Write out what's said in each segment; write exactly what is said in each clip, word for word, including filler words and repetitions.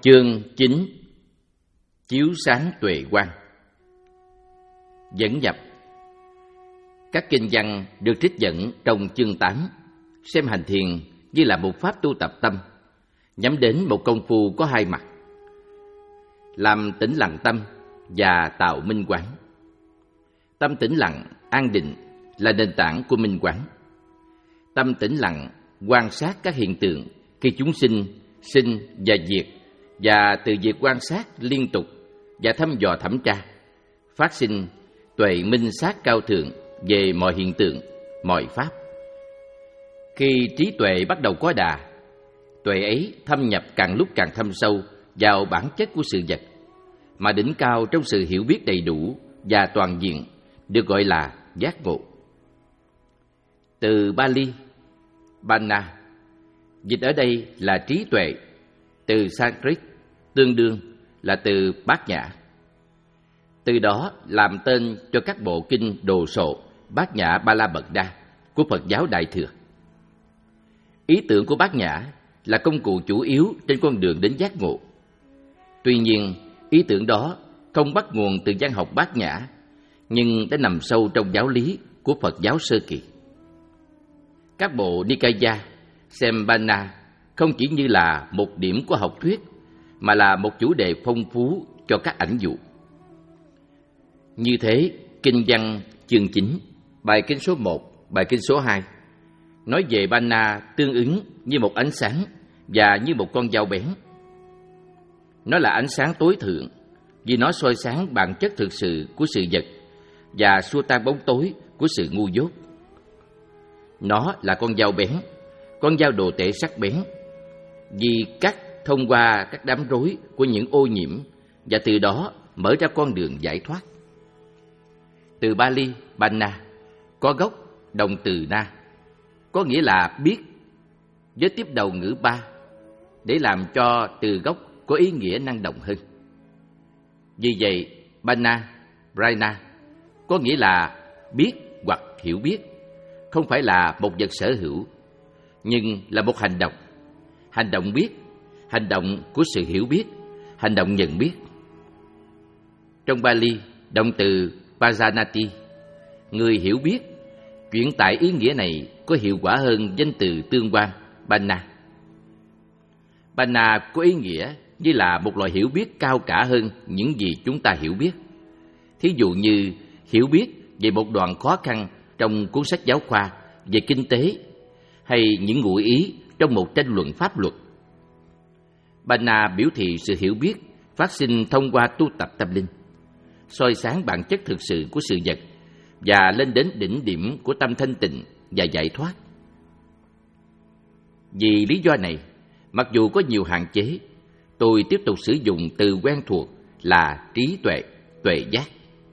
Chương chín. Chiếu sáng tuệ quang. Dẫn nhập. Các kinh văn được trích dẫn trong chương tám xem hành thiền như là một pháp tu tập tâm, nhắm đến một công phu có hai mặt: làm tĩnh lặng tâm và tạo minh quán. Tâm tĩnh lặng, an định là nền tảng của minh quán. Tâm tĩnh lặng quan sát các hiện tượng khi chúng sinh, sinh và diệt, và từ việc quan sát liên tục và thăm dò thẩm tra, phát sinh tuệ minh sát cao thượng về mọi hiện tượng, mọi pháp. Khi trí tuệ bắt đầu có đà, tuệ ấy thâm nhập càng lúc càng thâm sâu vào bản chất của sự vật, mà đỉnh cao trong sự hiểu biết đầy đủ và toàn diện được gọi là giác ngộ. Từ Bali, Panna, dịch ở đây là trí tuệ. Từ Sanskrit tương đương là từ Bát Nhã. Từ đó làm tên cho các bộ kinh đồ sộ Bát Nhã Ba La Mật Đa của Phật giáo Đại Thừa. Ý tưởng của Bát Nhã là công cụ chủ yếu trên con đường đến giác ngộ. Tuy nhiên, ý tưởng đó không bắt nguồn từ văn học Bát Nhã, nhưng đã nằm sâu trong giáo lý của Phật giáo sơ kỳ. Các bộ Nikaya xem Panna không chỉ như là một điểm của học thuyết, mà là một chủ đề phong phú cho các ảnh dụ. Như thế, kinh văn chương chín, bài kinh số một, bài kinh số hai nói về Panna tương ứng như một ánh sáng và như một con dao bén. Nó là ánh sáng tối thượng vì nó soi sáng bản chất thực sự của sự vật và xua tan bóng tối của sự ngu dốt. Nó là con dao bén, con dao đồ tể sắc bén, vì cắt thông qua các đám rối của những ô nhiễm và từ đó mở ra con đường giải thoát. Từ Bali, Panna, có gốc động từ na, có nghĩa là biết, với tiếp đầu ngữ ba, để làm cho từ gốc có ý nghĩa năng động hơn. Vì vậy, Panna, Prajna có nghĩa là biết hoặc hiểu biết, không phải là một vật sở hữu, nhưng là một hành động. Hành động biết, hành động của sự hiểu biết, hành động nhận biết. Trong Bali, động từ Pajanati, người hiểu biết, chuyển tải ý nghĩa này có hiệu quả hơn danh từ tương quan Panna. Panna có ý nghĩa như là một loại hiểu biết cao cả hơn những gì chúng ta hiểu biết. Thí dụ như hiểu biết về một đoạn khó khăn trong cuốn sách giáo khoa về kinh tế, hay những ngụ ý trong một tranh luận pháp luật. Panna biểu thị sự hiểu biết phát sinh thông qua tu tập tâm linh, soi sáng bản chất thực sự của sự vật và lên đến đỉnh điểm của tâm thanh tịnh và giải thoát. Vì lý do này, mặc dù có nhiều hạn chế, tôi tiếp tục sử dụng từ quen thuộc là trí tuệ, tuệ giác.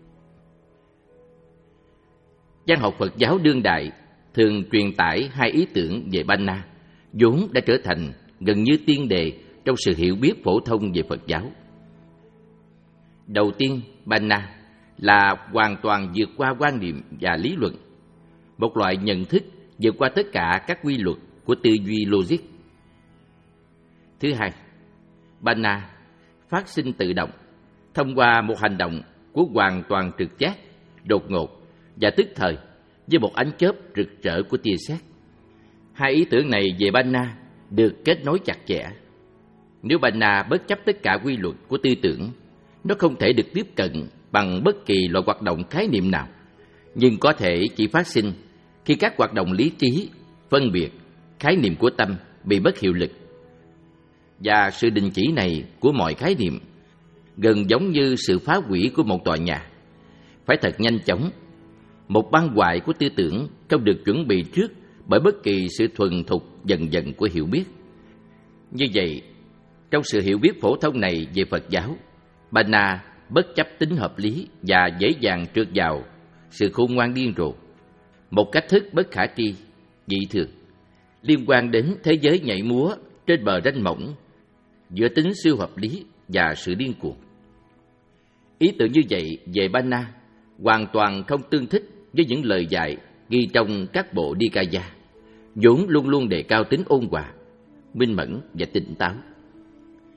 Văn học Phật giáo đương đại thường truyền tải hai ý tưởng về Panna, vốn đã trở thành gần như tiên đề trong sự hiểu biết phổ thông về Phật giáo. Đầu tiên, Panna là hoàn toàn vượt qua quan niệm và lý luận, một loại nhận thức vượt qua tất cả các quy luật của tư duy logic. Thứ hai, Panna phát sinh tự động thông qua một hành động của hoàn toàn trực giác, đột ngột và tức thời, với một ánh chớp rực rỡ của tia sét. Hai ý tưởng này về Panna được kết nối chặt chẽ. Nếu Panna bất chấp tất cả quy luật của tư tưởng, nó không thể được tiếp cận bằng bất kỳ loại hoạt động khái niệm nào, nhưng có thể chỉ phát sinh khi các hoạt động lý trí, phân biệt, khái niệm của tâm bị mất hiệu lực. Và sự đình chỉ này của mọi khái niệm gần giống như sự phá hủy của một tòa nhà, phải thật nhanh chóng. Một băng hoại của tư tưởng không được chuẩn bị trước bởi bất kỳ sự thuần thục dần dần của hiểu biết. Như vậy, trong sự hiểu biết phổ thông này về Phật giáo, Panna bất chấp tính hợp lý và dễ dàng trượt vào sự khôn ngoan điên rồ, một cách thức bất khả tri, dị thường, liên quan đến thế giới nhảy múa trên bờ ranh mỏng giữa tính siêu hợp lý và sự điên cuồng. Ý tưởng như vậy về Panna hoàn toàn không tương thích với những lời dạy ghi trong các bộ Nikaya, vốn luôn luôn đề cao tính ôn hòa, minh mẫn và tỉnh táo.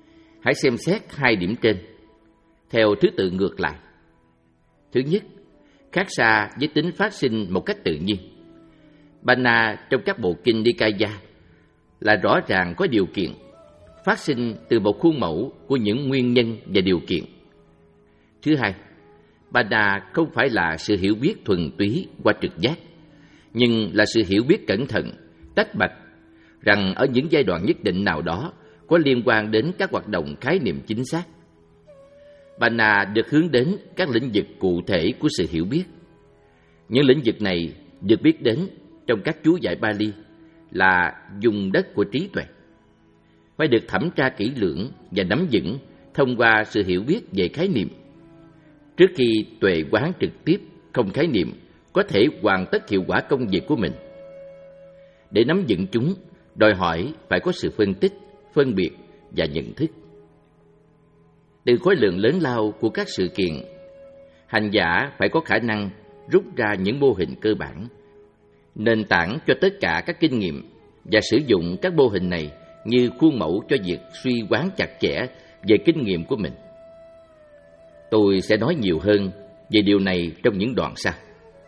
hãy xem xét hai điểm trên theo thứ tự ngược lại. Thứ nhất, khác xa với tính phát sinh một cách tự nhiên. Bana trong các bộ kinh Nikaya là rõ ràng có điều kiện, phát sinh từ một khuôn mẫu của những nguyên nhân và điều kiện. Thứ hai, Bana không phải là sự hiểu biết thuần túy qua trực giác, nhưng là sự hiểu biết cẩn thận, tách bạch, rằng ở những giai đoạn nhất định nào đó có liên quan đến các hoạt động khái niệm chính xác. Bana được hướng đến các lĩnh vực cụ thể của sự hiểu biết. Những lĩnh vực này được biết đến trong các chú giải Bali là vùng đất của trí tuệ, phải được thẩm tra kỹ lưỡng và nắm vững thông qua sự hiểu biết về khái niệm, trước khi tuệ quán trực tiếp không khái niệm có thể hoàn tất hiệu quả công việc của mình. Để nắm vững chúng, đòi hỏi phải có sự phân tích, phân biệt và nhận thức. Từ khối lượng lớn lao của các sự kiện, hành giả phải có khả năng rút ra những mô hình cơ bản, nền tảng cho tất cả các kinh nghiệm, và sử dụng các mô hình này như khuôn mẫu cho việc suy quán chặt chẽ về kinh nghiệm của mình. Tôi sẽ nói nhiều hơn về điều này trong những đoạn sau.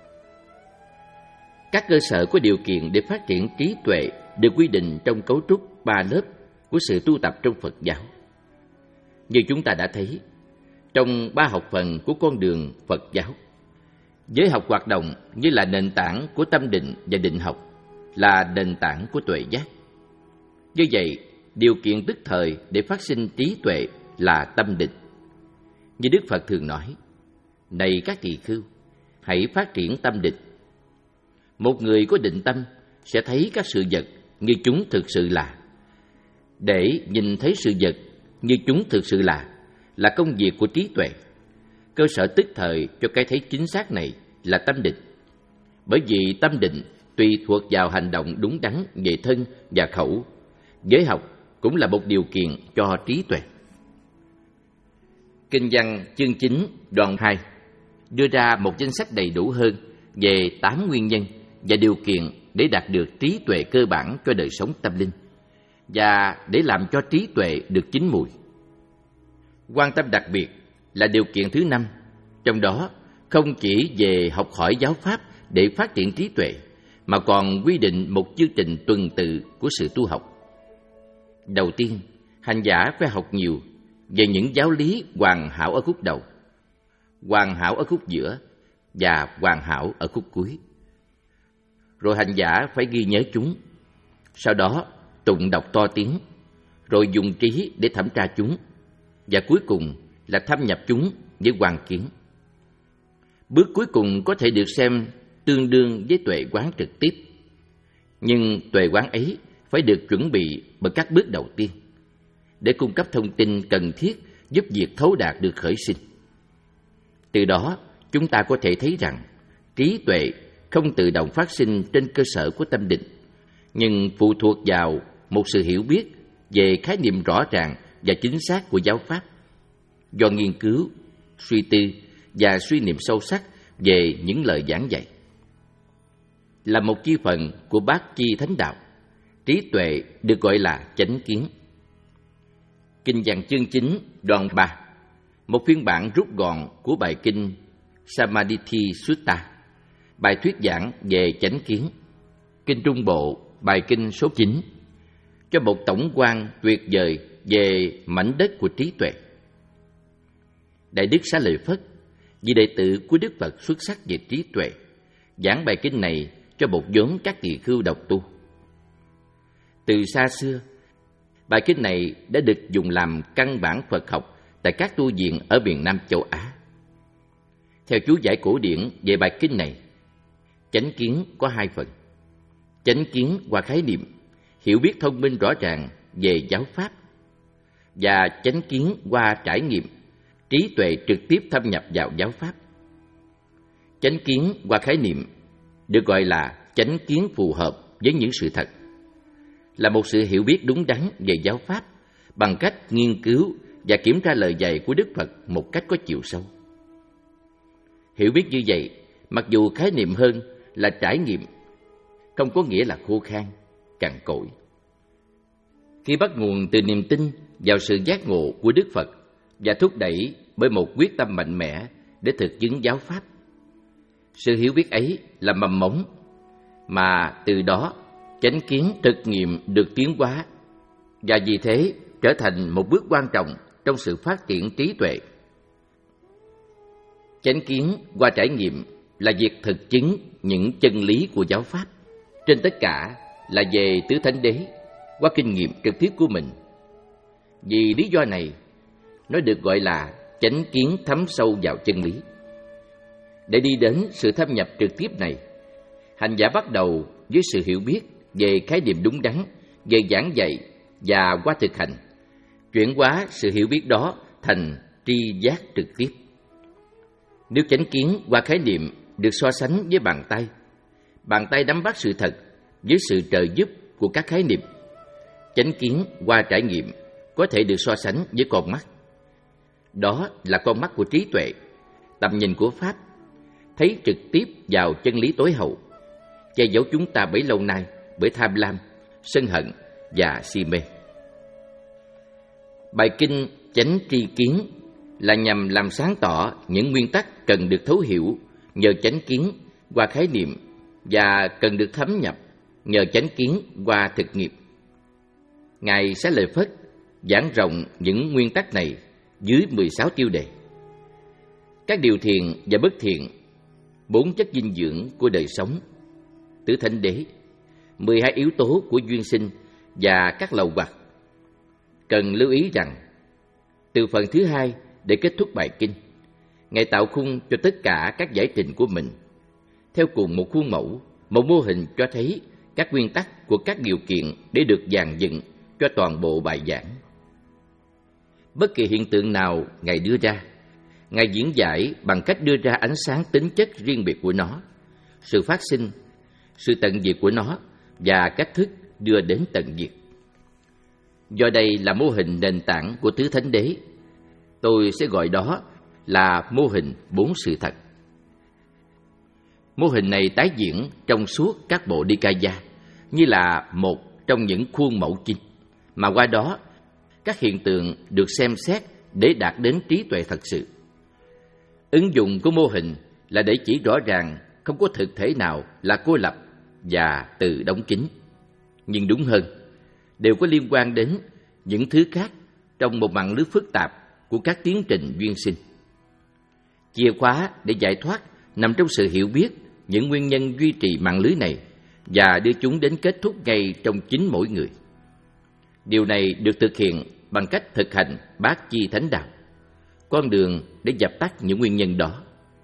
Các cơ sở có điều kiện để phát triển trí tuệ được quy định trong cấu trúc ba lớp của sự tu tập trong Phật giáo. Như chúng ta đã thấy, trong ba học phần của con đường Phật giáo, giới học hoạt động như là nền tảng của tâm định và định học, là nền tảng của tuệ giác. Như vậy, điều kiện tức thời để phát sinh trí tuệ là tâm định. Như Đức Phật thường nói, này các tỳ khưu, hãy phát triển tâm định. Một người có định tâm sẽ thấy các sự vật như chúng thực sự là. Để nhìn thấy sự vật như chúng thực sự là, là công việc của trí tuệ. Cơ sở tức thời cho cái thấy chính xác này là tâm định. Bởi vì tâm định tùy thuộc vào hành động đúng đắn về thân và khẩu. Giới học cũng là một điều kiện cho trí tuệ. Kinh văn chương chín đoạn hai đưa ra một danh sách đầy đủ hơn về tám nguyên nhân và điều kiện để đạt được trí tuệ cơ bản cho đời sống tâm linh và để làm cho trí tuệ được chín mùi. Quan tâm đặc biệt là điều kiện thứ năm, trong đó không chỉ về học hỏi giáo pháp để phát triển trí tuệ, mà còn quy định một chương trình tuần tự của sự tu học. Đầu tiên, hành giả phải học nhiều về những giáo lý hoàn hảo ở khúc đầu, hoàn hảo ở khúc giữa và hoàn hảo ở khúc cuối. Rồi hành giả phải ghi nhớ chúng, sau đó tụng đọc to tiếng, rồi dùng trí để thẩm tra chúng, và cuối cùng là thâm nhập chúng với quan kiến. Bước cuối cùng có thể được xem tương đương với tuệ quán trực tiếp, nhưng tuệ quán ấy phải được chuẩn bị bởi các bước đầu tiên để cung cấp thông tin cần thiết giúp việc thấu đạt được khởi sinh. Từ đó, chúng ta có thể thấy rằng trí tuệ không tự động phát sinh trên cơ sở của tâm định, nhưng phụ thuộc vào một sự hiểu biết về khái niệm rõ ràng và chính xác của giáo pháp, do nghiên cứu, suy tư và suy niệm sâu sắc về những lời giảng dạy. Là một chi phần của bát chi thánh đạo, trí tuệ được gọi là chánh kiến. Kinh văn chương chín đoạn ba, một phiên bản rút gọn của bài kinh Samadhi Sutta, bài thuyết giảng về chánh kiến. Kinh Trung Bộ, bài kinh số chín, cho một tổng quan tuyệt vời về mảnh đất của trí tuệ. Đại Đức Xá Lợi Phất, vị đệ tử của Đức Phật xuất sắc về trí tuệ, giảng bài kinh này cho một nhóm các tỳ khưu độc tu. Từ xa xưa, bài kinh này đã được dùng làm căn bản Phật học tại các tu viện ở miền Nam châu Á. Theo chú giải cổ điển về bài kinh này, chánh kiến có hai phần. Chánh kiến qua khái niệm, hiểu biết thông minh rõ ràng về giáo pháp, và chánh kiến qua trải nghiệm, trí tuệ trực tiếp thâm nhập vào giáo pháp. Chánh kiến qua khái niệm được gọi là chánh kiến phù hợp với những sự thật, là một sự hiểu biết đúng đắn về giáo pháp bằng cách nghiên cứu và kiểm tra lời dạy của Đức Phật một cách có chiều sâu. Hiểu biết như vậy, mặc dù khái niệm hơn là trải nghiệm, không có nghĩa là khô khan, cằn cỗi. khi bắt nguồn từ niềm tin vào sự giác ngộ của Đức Phật và thúc đẩy bởi một quyết tâm mạnh mẽ để thực chứng giáo pháp. Sự hiểu biết ấy là mầm mống mà từ đó chánh kiến thực nghiệm được tiến hóa, và vì thế trở thành một bước quan trọng trong sự phát triển trí tuệ. Chánh kiến qua trải nghiệm là việc thực chứng những chân lý của giáo pháp, trên tất cả là về tứ thánh đế qua kinh nghiệm trực tiếp của mình. Vì lý do này, nó được gọi là chánh kiến thấm sâu vào chân lý. Để đi đến sự thâm nhập trực tiếp này, hành giả bắt đầu với sự hiểu biết về khái niệm đúng đắn, về giảng dạy và qua thực hành, chuyển hóa sự hiểu biết đó thành tri giác trực tiếp. Nếu chánh kiến qua khái niệm được so sánh với bàn tay, bàn tay nắm bắt sự thật với sự trợ giúp của các khái niệm. Chánh kiến qua trải nghiệm có thể được so sánh với con mắt. Đó là con mắt của trí tuệ, tầm nhìn của Pháp, thấy trực tiếp vào chân lý tối hậu, che giấu chúng ta bấy lâu nay bởi tham lam, sân hận và si mê. Bài kinh Chánh Tri Kiến là nhằm làm sáng tỏ những nguyên tắc cần được thấu hiểu nhờ chánh kiến qua khái niệm và cần được thấm nhập nhờ chánh kiến qua thực nghiệm. Ngài Xá Lợi Phất giảng rộng những nguyên tắc này dưới mười sáu tiêu đề. Các điều thiện và bất thiện, bốn chất dinh dưỡng của đời sống, tứ thánh đế, mười hai yếu tố của duyên sinh và các lậu hoặc. Cần lưu ý rằng, từ phần thứ hai để kết thúc bài kinh, Ngài tạo khung cho tất cả các giải trình của mình, theo cùng một khuôn mẫu, một mô hình cho thấy các nguyên tắc của các điều kiện để được dàn dựng cho toàn bộ bài giảng. Bất kỳ hiện tượng nào Ngài đưa ra, Ngài diễn giải bằng cách đưa ra ánh sáng tính chất riêng biệt của nó, sự phát sinh, sự tận diệt của nó và cách thức đưa đến tận diệt. Do đây là mô hình nền tảng của tứ thánh đế, tôi sẽ gọi đó là mô hình bốn sự thật. Mô hình này tái diễn trong suốt các bộ Nikaya như là một trong những khuôn mẫu chính, mà qua đó các hiện tượng được xem xét để đạt đến trí tuệ thật sự. Ứng dụng của mô hình là để chỉ rõ ràng không có thực thể nào là cô lập và tự đóng kín, nhưng đúng hơn, đều có liên quan đến những thứ khác trong một mạng lưới phức tạp của các tiến trình duyên sinh. Chìa khóa để giải thoát nằm trong sự hiểu biết những nguyên nhân duy trì mạng lưới này và đưa chúng đến kết thúc ngay trong chính mỗi người. Điều này được thực hiện bằng cách thực hành bát chi thánh đạo, con đường để dập tắt những nguyên nhân đó.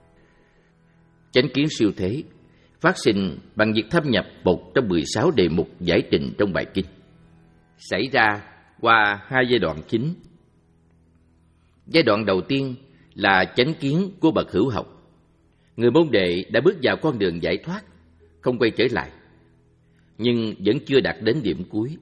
Chánh kiến siêu thế phát sinh bằng việc thâm nhập một trong mười sáu đề mục giải trình trong bài kinh, xảy ra qua hai giai đoạn chính. Giai đoạn đầu tiên là chánh kiến của bậc hữu học. Người môn đệ đã bước vào con đường giải thoát, không quay trở lại, nhưng vẫn chưa đạt đến điểm cuối.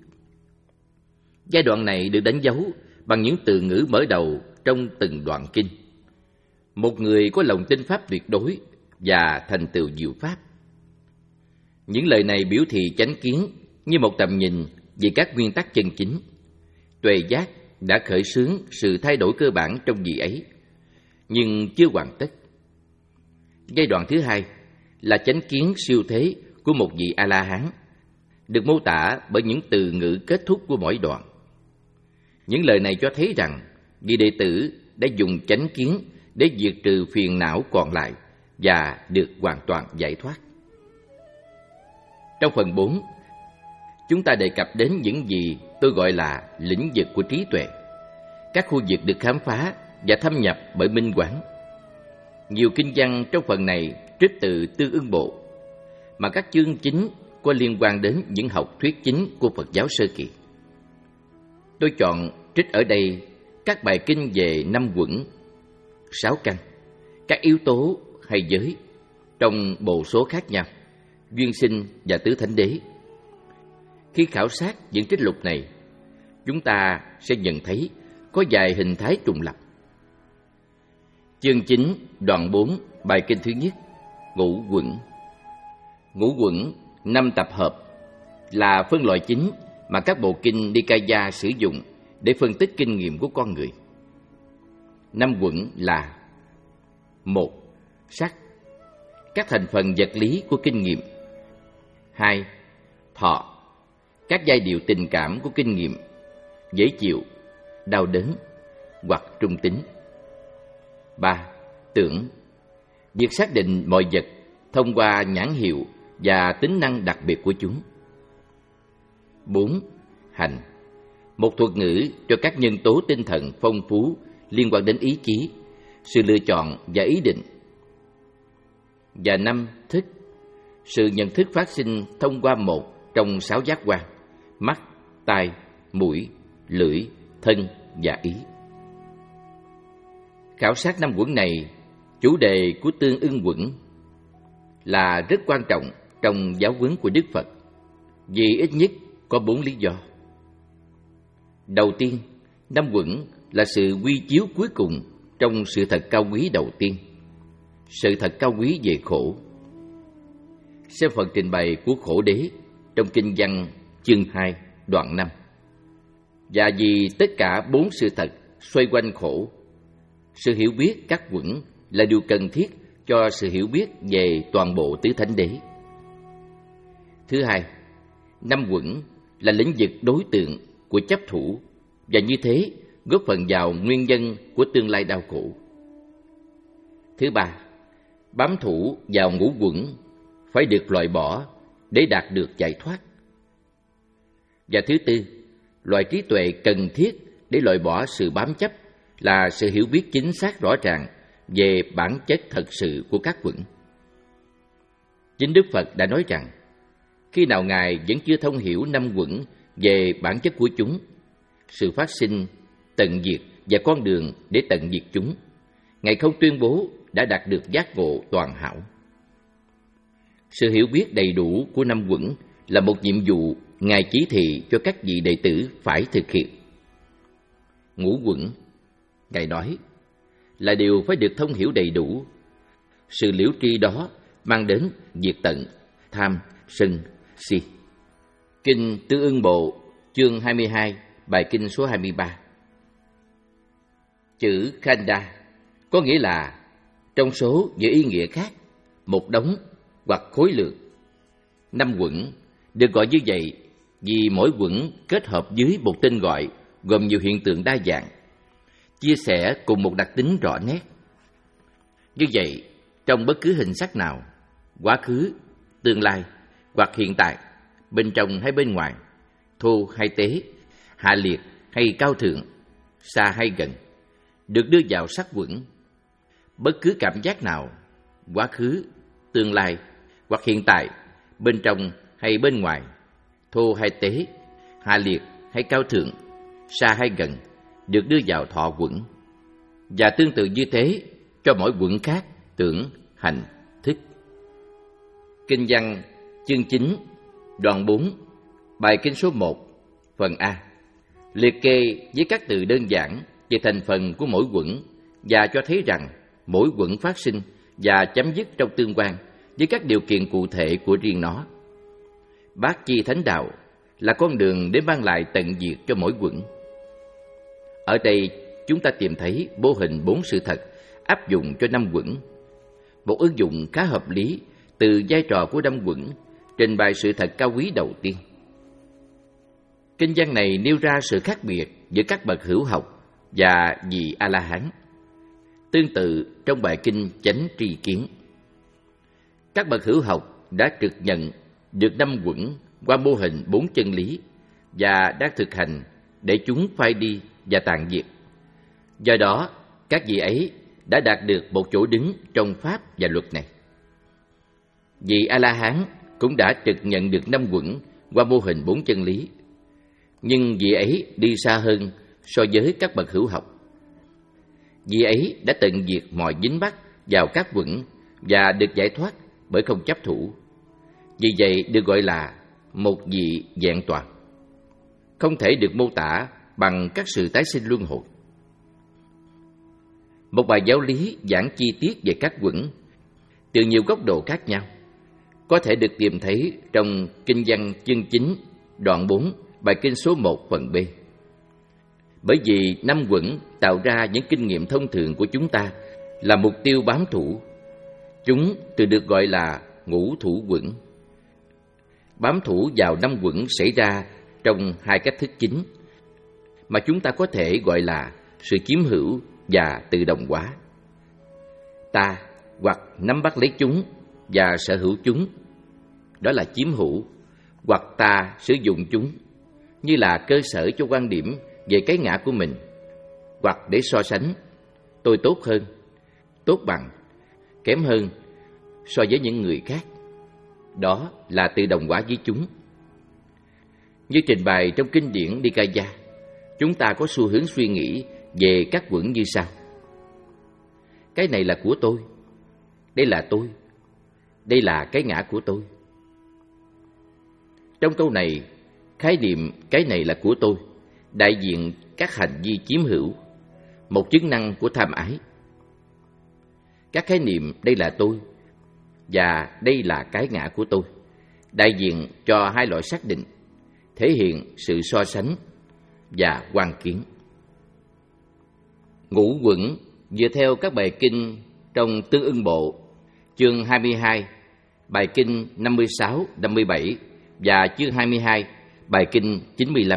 Giai đoạn này được đánh dấu bằng những từ ngữ mở đầu trong từng đoạn kinh. Một người có lòng tin pháp tuyệt đối và thành tựu diệu pháp. Những lời này biểu thị chánh kiến như một tầm nhìn về các nguyên tắc chân chính. Tuệ giác đã khởi xướng sự thay đổi cơ bản trong vị ấy, nhưng chưa hoàn tất. Giai đoạn thứ hai là chánh kiến siêu thế của một vị A-la-hán, được mô tả bởi những từ ngữ kết thúc của mỗi đoạn. Những lời này cho thấy rằng vị đệ tử đã dùng chánh kiến để diệt trừ phiền não còn lại và được hoàn toàn giải thoát. Trong phần bốn, chúng ta đề cập đến những gì tôi gọi là lĩnh vực của trí tuệ, các khu vực được khám phá và thâm nhập bởi minh quán. Nhiều kinh văn trong phần này trích từ Tương Ưng Bộ, mà các chương chính có liên quan đến những học thuyết chính của Phật giáo sơ kỳ. Tôi chọn trích ở đây các bài kinh về năm quẩn, sáu căn, các yếu tố hay giới trong bộ số khác nhau, duyên sinh và tứ thánh đế. Khi khảo sát những trích lục này, chúng ta sẽ nhận thấy có vài hình thái trùng lập. Chương chín, đoạn bốn, bài kinh thứ nhất, ngũ quẩn. Ngũ quẩn, năm tập hợp, là phân loại chính mà các bộ kinh Nikaya sử dụng để phân tích kinh nghiệm của con người. Năm quẩn là: một. Sắc, các thành phần vật lý của kinh nghiệm. Hai. Thọ, các giai điệu tình cảm của kinh nghiệm: dễ chịu, đau đớn hoặc trung tính. Ba. Tưởng, việc xác định mọi vật thông qua nhãn hiệu và tính năng đặc biệt của chúng. Bốn. Hành, một thuật ngữ cho các nhân tố tinh thần phong phú liên quan đến ý chí, sự lựa chọn và ý định. Và năm. Thức, sự nhận thức phát sinh thông qua một trong sáu giác quan: mắt, tai, mũi, lưỡi, thân và ý. Khảo sát năm quẩn này, chủ đề của tương ưng quẩn, là rất quan trọng trong giáo huấn của Đức Phật, vì ít nhất có bốn lý do. Đầu tiên, năm quẩn là sự quy chiếu cuối cùng trong sự thật cao quý đầu tiên, sự thật cao quý về khổ. Xem phần trình bày của Khổ Đế trong Kinh Văn chương hai đoạn năm. Và vì tất cả bốn sự thật xoay quanh khổ, sự hiểu biết các quẩn là điều cần thiết cho sự hiểu biết về toàn bộ tứ thánh đế. Thứ hai, năm quẩn là lĩnh vực đối tượng của chấp thủ, và như thế góp phần vào nguyên nhân của tương lai đau khổ. Thứ ba, bám thủ vào ngũ quẩn phải được loại bỏ để đạt được giải thoát. Và thứ tư, loại trí tuệ cần thiết để loại bỏ sự bám chấp là sự hiểu biết chính xác rõ ràng về bản chất thật sự của các quẩn. Chính Đức Phật đã nói rằng, khi nào Ngài vẫn chưa thông hiểu năm quẩn về bản chất của chúng, sự phát sinh, tận diệt và con đường để tận diệt chúng, Ngài không tuyên bố đã đạt được giác ngộ toàn hảo. Sự hiểu biết đầy đủ của năm quẩn là một nhiệm vụ Ngài chỉ thị cho các vị đệ tử phải thực hiện. Ngũ quẩn, Ngài nói, là điều phải được thông hiểu đầy đủ. Sự liễu tri đó mang đến diệt tận tham, sân, si. Kinh Tương Ưng Bộ, chương hai mươi hai, bài kinh số hai mươi ba. Chữ Khanda có nghĩa là trong số những ý nghĩa khác, một đống hoặc khối lượng. Năm quẩn được gọi như vậy vì mỗi quẩn kết hợp dưới một tên gọi gồm nhiều hiện tượng đa dạng, chia sẻ cùng một đặc tính rõ nét. Như vậy, trong bất cứ hình sắc nào, quá khứ, tương lai hoặc hiện tại, bên trong hay bên ngoài, thô hay tế, hạ liệt hay cao thượng, xa hay gần, được đưa vào sắc quẩn. Bất cứ cảm giác nào, quá khứ, tương lai hoặc hiện tại, bên trong hay bên ngoài, thô hay tế, hạ liệt hay cao thượng, xa hay gần, được đưa vào thọ quẩn. Và tương tự như thế cho mỗi quẩn khác: tưởng, hành, thức. Kinh Văn chương chín, đoạn bốn, bài kinh số một, phần A, liệt kê với các từ đơn giản về thành phần của mỗi quẩn và cho thấy rằng mỗi quẩn phát sinh và chấm dứt trong tương quan với các điều kiện cụ thể của riêng nó. Bát chi thánh đạo là con đường để mang lại tận diệt cho mỗi quẩn. Ở đây chúng ta tìm thấy mô hình bốn sự thật áp dụng cho năm quẩn, một ứng dụng khá hợp lý từ vai trò của năm quẩn trình bày sự thật cao quý đầu tiên. Kinh văn này nêu ra sự khác biệt giữa các bậc hữu học và vị A-la-hán, tương tự trong bài kinh Chánh Tri Kiến. Các bậc hữu học đã trực nhận được năm quẩn qua mô hình bốn chân lý và đang thực hành để chúng phai đi và tàn diệt. Do đó, các vị ấy đã đạt được một chỗ đứng trong pháp và luật này. Vị A-la-hán cũng đã trực nhận được năm quẩn qua mô hình bốn chân lý, nhưng vị ấy đi xa hơn so với các bậc hữu học. Vị ấy đã tận diệt mọi dính mắc vào các quẩn và được giải thoát bởi không chấp thủ. Vì vậy được gọi là một vị vẹn toàn, không thể được mô tả bằng các sự tái sinh luân hồi. Một bài giáo lý giảng chi tiết về các quẩn từ nhiều góc độ khác nhau có thể được tìm thấy trong Kinh Văn chương chín, đoạn bốn, bài kinh số một phần B. Bởi vì năm quẩn tạo ra những kinh nghiệm thông thường của chúng ta là mục tiêu bám thủ. Chúng từ được gọi là ngũ thủ quẩn. Bám thủ vào năm quẩn xảy ra trong hai cách thức chính, mà chúng ta có thể gọi là sự chiếm hữu và tự động hóa. Ta hoặc nắm bắt lấy chúng và sở hữu chúng, đó là chiếm hữu, hoặc ta sử dụng chúng như là cơ sở cho quan điểm về cái ngã của mình, hoặc để so sánh tôi tốt hơn, tốt bằng, kém hơn so với những người khác. Đó là tự động hóa với chúng. Như trình bày trong kinh điển Nikaya, chúng ta có xu hướng suy nghĩ về các quẩn như sau: cái này là của tôi, đây là tôi, đây là cái ngã của tôi. Trong câu này, khái niệm cái này là của tôi đại diện các hành vi chiếm hữu, một chức năng của tham ái. Các khái niệm đây là tôi và đây là cái ngã của tôi đại diện cho hai loại xác định, thể hiện sự so sánh và quan kiến. Ngũ quẩn dựa theo các bài kinh trong Tương ưng bộ, chương hai mươi hai, bài kinh năm mươi sáu, năm mươi bảy và chương hai mươi hai, bài kinh chín mươi lăm.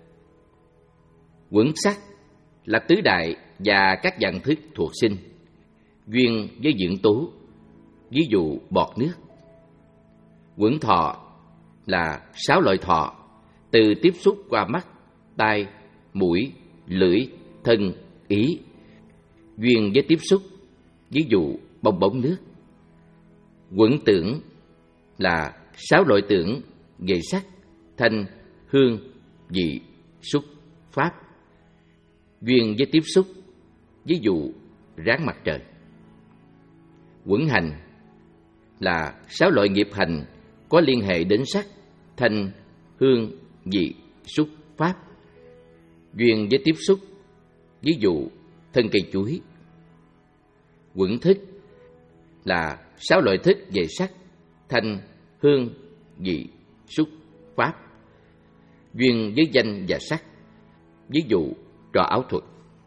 Quẩn sắc là tứ đại và các dạng thức thuộc sinh, duyên với dưỡng tố, ví dụ bọt nước. Quẩn thọ là sáu loại thọ, từ tiếp xúc qua mắt, tai, mũi, lưỡi, thân, ý, duyên với tiếp xúc, ví dụ bong bóng nước. Quẩn tưởng là sáu loại tưởng về sắc, thanh, hương, vị, xúc, pháp, duyên với tiếp xúc, ví dụ ráng mặt trời. Quẩn hành là sáu loại nghiệp hành có liên hệ đến sắc, thanh, hương, vị, xúc, pháp, duyên với tiếp xúc, ví dụ thân cây chuối. Quẩn thức là sáu loại thức về sắc, thanh, hương, vị, xúc, pháp, duyên với danh và sắc, ví dụ trò ảo thuật.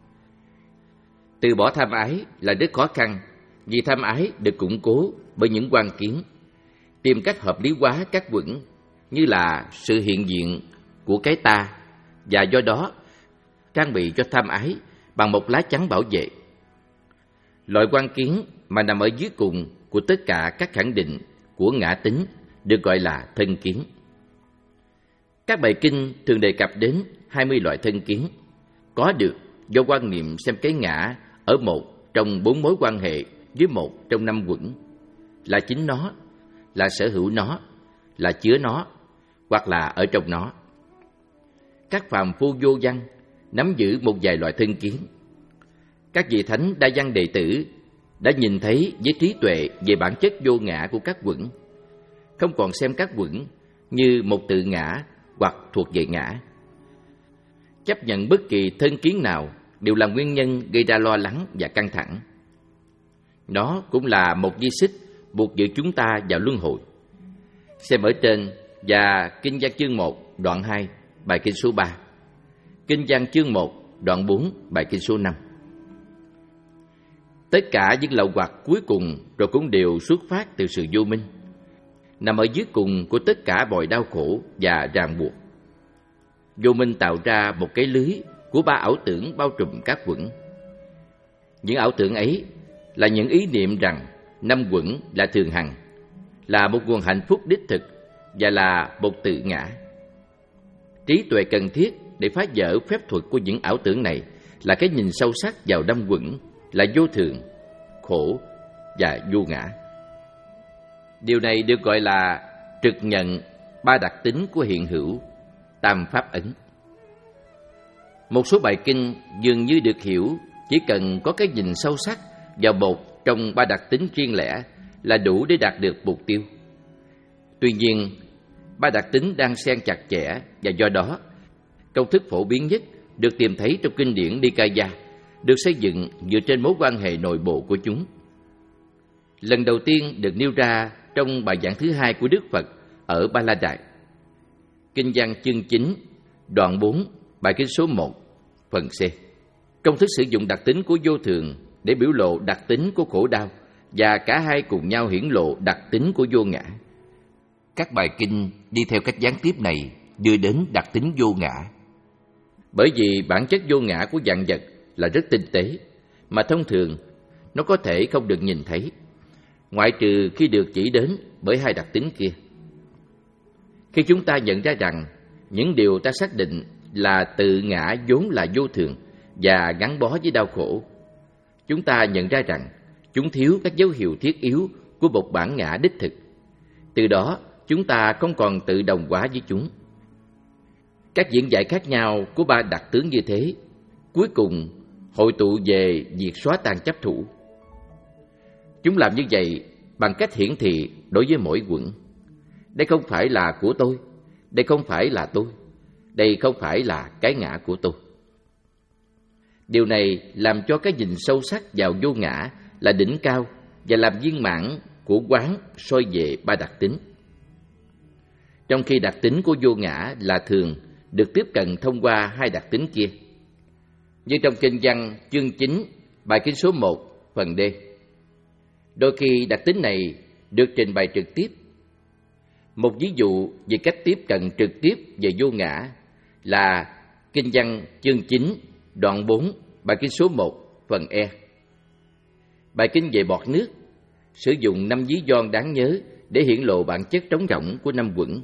Từ bỏ tham ái là rất khó khăn, vì tham ái được củng cố bởi những quan kiến. Tìm cách hợp lý hóa các quẩn như là sự hiện diện của cái ta, và do đó trang bị cho tham ái bằng một lá chắn bảo vệ. Loại quan kiến mà nằm ở dưới cùng của tất cả các khẳng định của ngã tính được gọi là thân kiến. Các bài kinh thường đề cập đến hai mươi loại thân kiến, có được do quan niệm xem cái ngã ở một trong bốn mối quan hệ với một trong năm quẩn, là chính nó, là sở hữu nó, là chứa nó, hoặc là ở trong nó. Các phàm phu vô văn nắm giữ một vài loại thân kiến. Các vị thánh đa văn đệ tử đã nhìn thấy với trí tuệ về bản chất vô ngã của các quẩn, không còn xem các quẩn như một tự ngã hoặc thuộc về ngã. Chấp nhận bất kỳ thân kiến nào đều là nguyên nhân gây ra lo lắng và căng thẳng. Nó cũng là một dây xích buộc giữ chúng ta vào luân hồi. Xem ở trên và Kinh Văn chương một, đoạn hai, bài kinh số ba. Kinh Văn chương một, đoạn bốn, bài kinh số năm. Tất cả những lậu hoặc cuối cùng rồi cũng đều xuất phát từ sự vô minh, nằm ở dưới cùng của tất cả mọi đau khổ và ràng buộc. Vô minh tạo ra một cái lưới của ba ảo tưởng bao trùm các quẩn. Những ảo tưởng ấy là những ý niệm rằng năm quẩn là thường hằng, là một nguồn hạnh phúc đích thực và là một tự ngã. Trí tuệ cần thiết để phá vỡ phép thuật của những ảo tưởng này là cái nhìn sâu sắc vào năm quẩn là vô thường, khổ và vô ngã. Điều này được gọi là trực nhận ba đặc tính của hiện hữu, tam pháp ấn. Một số bài kinh dường như được hiểu chỉ cần có cái nhìn sâu sắc vào một trong ba đặc tính riêng lẻ là đủ để đạt được mục tiêu. Tuy nhiên, ba đặc tính đang xen chặt chẽ, và do đó công thức phổ biến nhất được tìm thấy trong kinh điển Nikaya được xây dựng dựa trên mối quan hệ nội bộ của chúng. Lần đầu tiên được nêu ra trong bài giảng thứ hai của Đức Phật ở Ba La Đài. Kinh Văn chương chín, Đoạn bốn, bài kinh số một, phần C. Công thức sử dụng đặc tính của vô thường để biểu lộ đặc tính của khổ đau, và cả hai cùng nhau hiển lộ đặc tính của vô ngã. Các bài kinh đi theo cách gián tiếp này đưa đến đặc tính vô ngã. Bởi vì bản chất vô ngã của vạn vật là rất tinh tế, mà thông thường nó có thể không được nhìn thấy, ngoại trừ khi được chỉ đến bởi hai đặc tính kia. Khi chúng ta nhận ra rằng những điều ta xác định là tự ngã vốn là vô thường và gắn bó với đau khổ, chúng ta nhận ra rằng chúng thiếu các dấu hiệu thiết yếu của một bản ngã đích thực. Từ đó, chúng ta không còn tự đồng hóa với chúng. Các diễn giải khác nhau của ba đặc tướng như thế, cuối cùng hội tụ về việc xóa tan chấp thủ. Chúng làm như vậy bằng cách hiển thị đối với mỗi quẩn. Đây không phải là của tôi, đây không phải là tôi, đây không phải là cái ngã của tôi. Điều này làm cho cái nhìn sâu sắc vào vô ngã là đỉnh cao và làm viên mãn của quán soi về ba đặc tính. Trong khi đặc tính của vô ngã là thường được tiếp cận thông qua hai đặc tính kia. Như trong kinh văn chương chín, bài kinh số một, phần D. Đôi khi đặc tính này được trình bày trực tiếp. Một ví dụ về cách tiếp cận trực tiếp về vô ngã là kinh văn chương chín, đoạn bốn, bài kinh số một, phần E. Bài kinh về bọt nước sử dụng năm ví von đáng nhớ để hiển lộ bản chất trống rỗng của năm quẩn.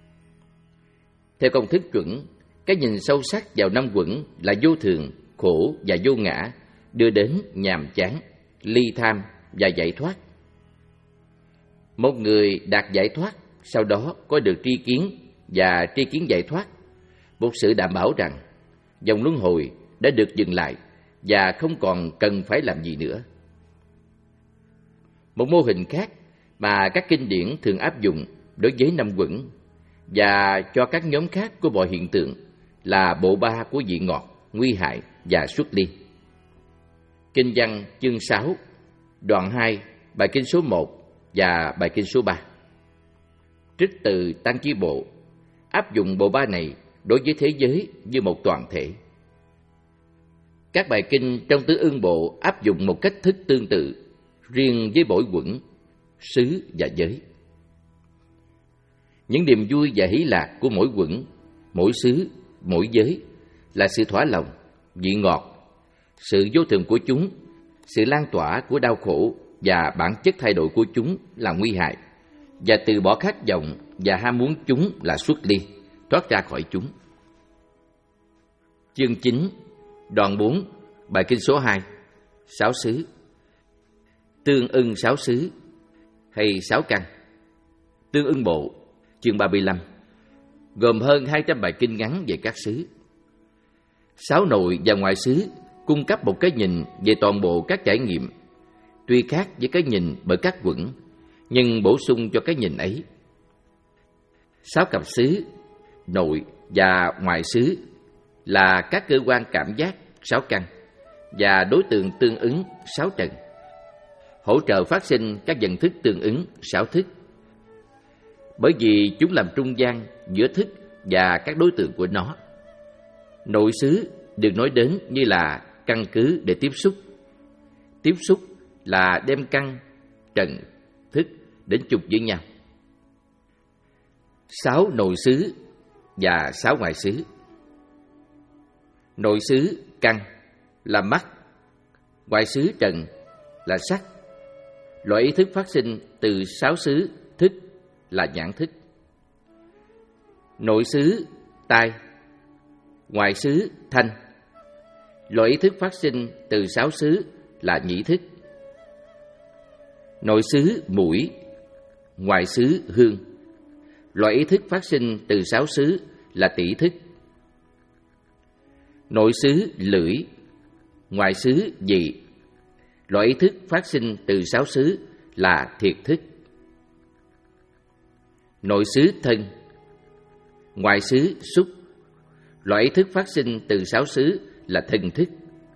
Theo công thức chuẩn, cái nhìn sâu sắc vào năm quẩn là vô thường, khổ và vô ngã đưa đến nhàm chán, ly tham và giải thoát. Một người đạt giải thoát sau đó có được tri kiến và tri kiến giải thoát, một sự đảm bảo rằng dòng luân hồi đã được dừng lại và không còn cần phải làm gì nữa. Một mô hình khác mà các kinh điển thường áp dụng đối với năm quẩn và cho các nhóm khác của mọi hiện tượng là bộ ba của vị ngọt, nguy hại và xuất ly. Kinh văn chương sáu, đoạn hai, bài kinh số một và bài kinh số ba. Trích từ Tăng Chi Bộ, áp dụng bộ ba này đối với thế giới như một toàn thể. Các bài kinh trong Tứ Ưng Bộ áp dụng một cách thức tương tự, riêng với mỗi quẩn, xứ và giới. Những niềm vui và hỷ lạc của mỗi quẩn, mỗi xứ, mỗi giới là sự thỏa lòng, vị ngọt, sự vô thường của chúng, sự lan tỏa của đau khổ và bản chất thay đổi của chúng là nguy hại, và từ bỏ khát vọng và ham muốn chúng là xuất ly, thoát ra khỏi chúng. Chương chín, đoạn bốn, bài kinh số hai, sáu xứ. Tương ưng sáu xứ hay sáu căn. Tương ưng bộ, chương ba mươi lăm, gồm hơn hai trăm bài kinh ngắn về các xứ. Sáu nội và ngoại xứ cung cấp một cái nhìn về toàn bộ các trải nghiệm, tuy khác với cái nhìn bởi các quẩn, nhưng bổ sung cho cái nhìn ấy. Sáu cặp xứ, nội và ngoại xứ là các cơ quan cảm giác, sáu căn, và đối tượng tương ứng, sáu trần, hỗ trợ phát sinh các nhận thức tương ứng, sáu thức. Bởi vì chúng làm trung gian giữa thức và các đối tượng của nó. Nội xứ được nói đến như là căn cứ để tiếp xúc. Tiếp xúc là đem căn, trần, thức đến chung với nhau. Sáu nội xứ và sáu ngoại xứ. Nội xứ căn là mắt, ngoại xứ trần là sắc. Loại ý thức phát sinh từ sáu xứ thức là nhãn thức. Nội xứ tai, ngoại xứ thanh. Loại ý thức phát sinh từ sáu xứ là nhĩ thức. Nội xứ mũi, ngoại xứ hương. Loại ý thức phát sinh từ sáu xứ là tỷ thức. Nội xứ lưỡi, ngoại xứ vị. Loại ý thức phát sinh từ sáu xứ là thiệt thức. Nội xứ thân, ngoại xứ xúc. Loại ý thức phát sinh từ sáu xứ là thân thức.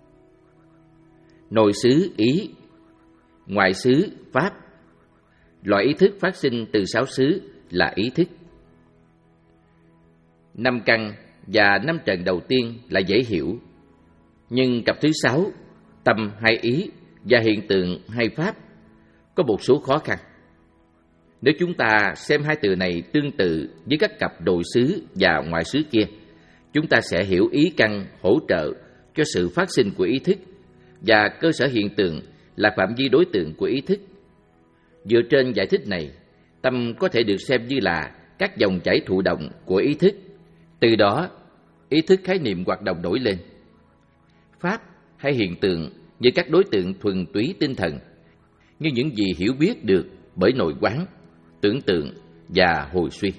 Nội xứ ý, ngoại xứ pháp. Loại ý thức phát sinh từ sáu xứ là ý thức. Năm căn và năm trần đầu tiên là dễ hiểu. Nhưng cặp thứ sáu, tâm hay ý và hiện tượng hay pháp, có một số khó khăn. Nếu chúng ta xem hai từ này tương tự với các cặp nội xứ và ngoại xứ kia, chúng ta sẽ hiểu ý căn hỗ trợ cho sự phát sinh của ý thức, và cơ sở hiện tượng là phạm vi đối tượng của ý thức. Dựa trên giải thích này, tâm có thể được xem như là các dòng chảy thụ động của ý thức. Từ đó, ý thức khái niệm hoạt động nổi lên. Pháp hay hiện tượng như các đối tượng thuần túy tinh thần, như những gì hiểu biết được bởi nội quán, tưởng tượng và hồi suy.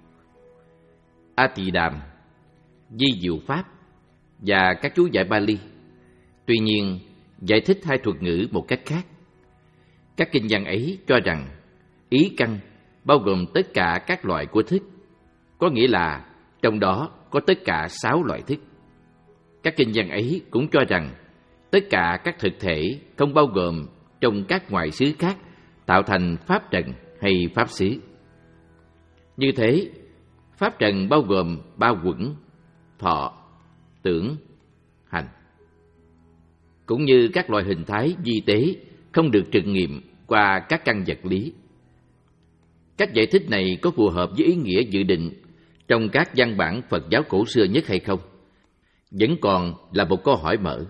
A Tỳ Đàm, Di Diệu Pháp và các chú giải Bali, tuy nhiên giải thích hai thuật ngữ một cách khác. Các kinh văn ấy cho rằng ý căn bao gồm tất cả các loại của thức, có nghĩa là trong đó có tất cả sáu loại thức. Các kinh văn ấy cũng cho rằng tất cả các thực thể không bao gồm trong các ngoại xứ khác tạo thành pháp trần hay pháp xứ. Như thế, pháp trần bao gồm ba quẩn: thọ, tưởng, hành. Cũng như các loại hình thái vi tế không được trực nghiệm qua các căn vật lý. Cách giải thích này có phù hợp với ý nghĩa dự định trong các văn bản Phật giáo cổ xưa nhất hay không, vẫn còn là một câu hỏi mở.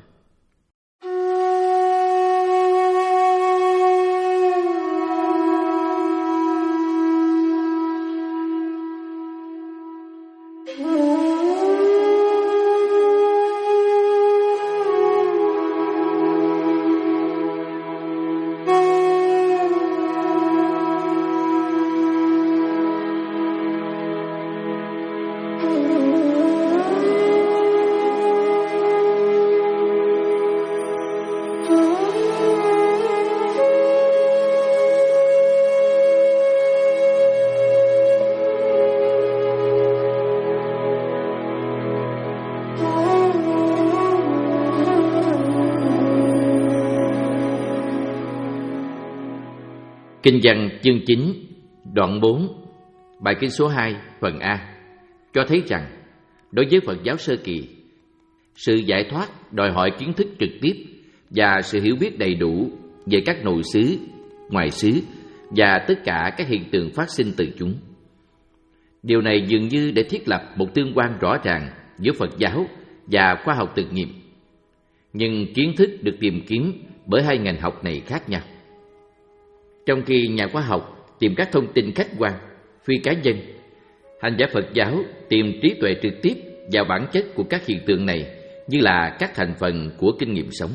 Kinh văn chương chín, đoạn bốn, bài kinh số hai, phần A, cho thấy rằng đối với Phật giáo sơ kỳ, sự giải thoát đòi hỏi kiến thức trực tiếp và sự hiểu biết đầy đủ về các nội xứ, ngoại xứ và tất cả các hiện tượng phát sinh từ chúng. Điều này dường như để thiết lập một tương quan rõ ràng giữa Phật giáo và khoa học thực nghiệm. Nhưng kiến thức được tìm kiếm bởi hai ngành học này khác nhau. Trong khi nhà khoa học tìm các thông tin khách quan, phi cá nhân, hành giả Phật giáo tìm trí tuệ trực tiếp vào bản chất của các hiện tượng này như là các thành phần của kinh nghiệm sống.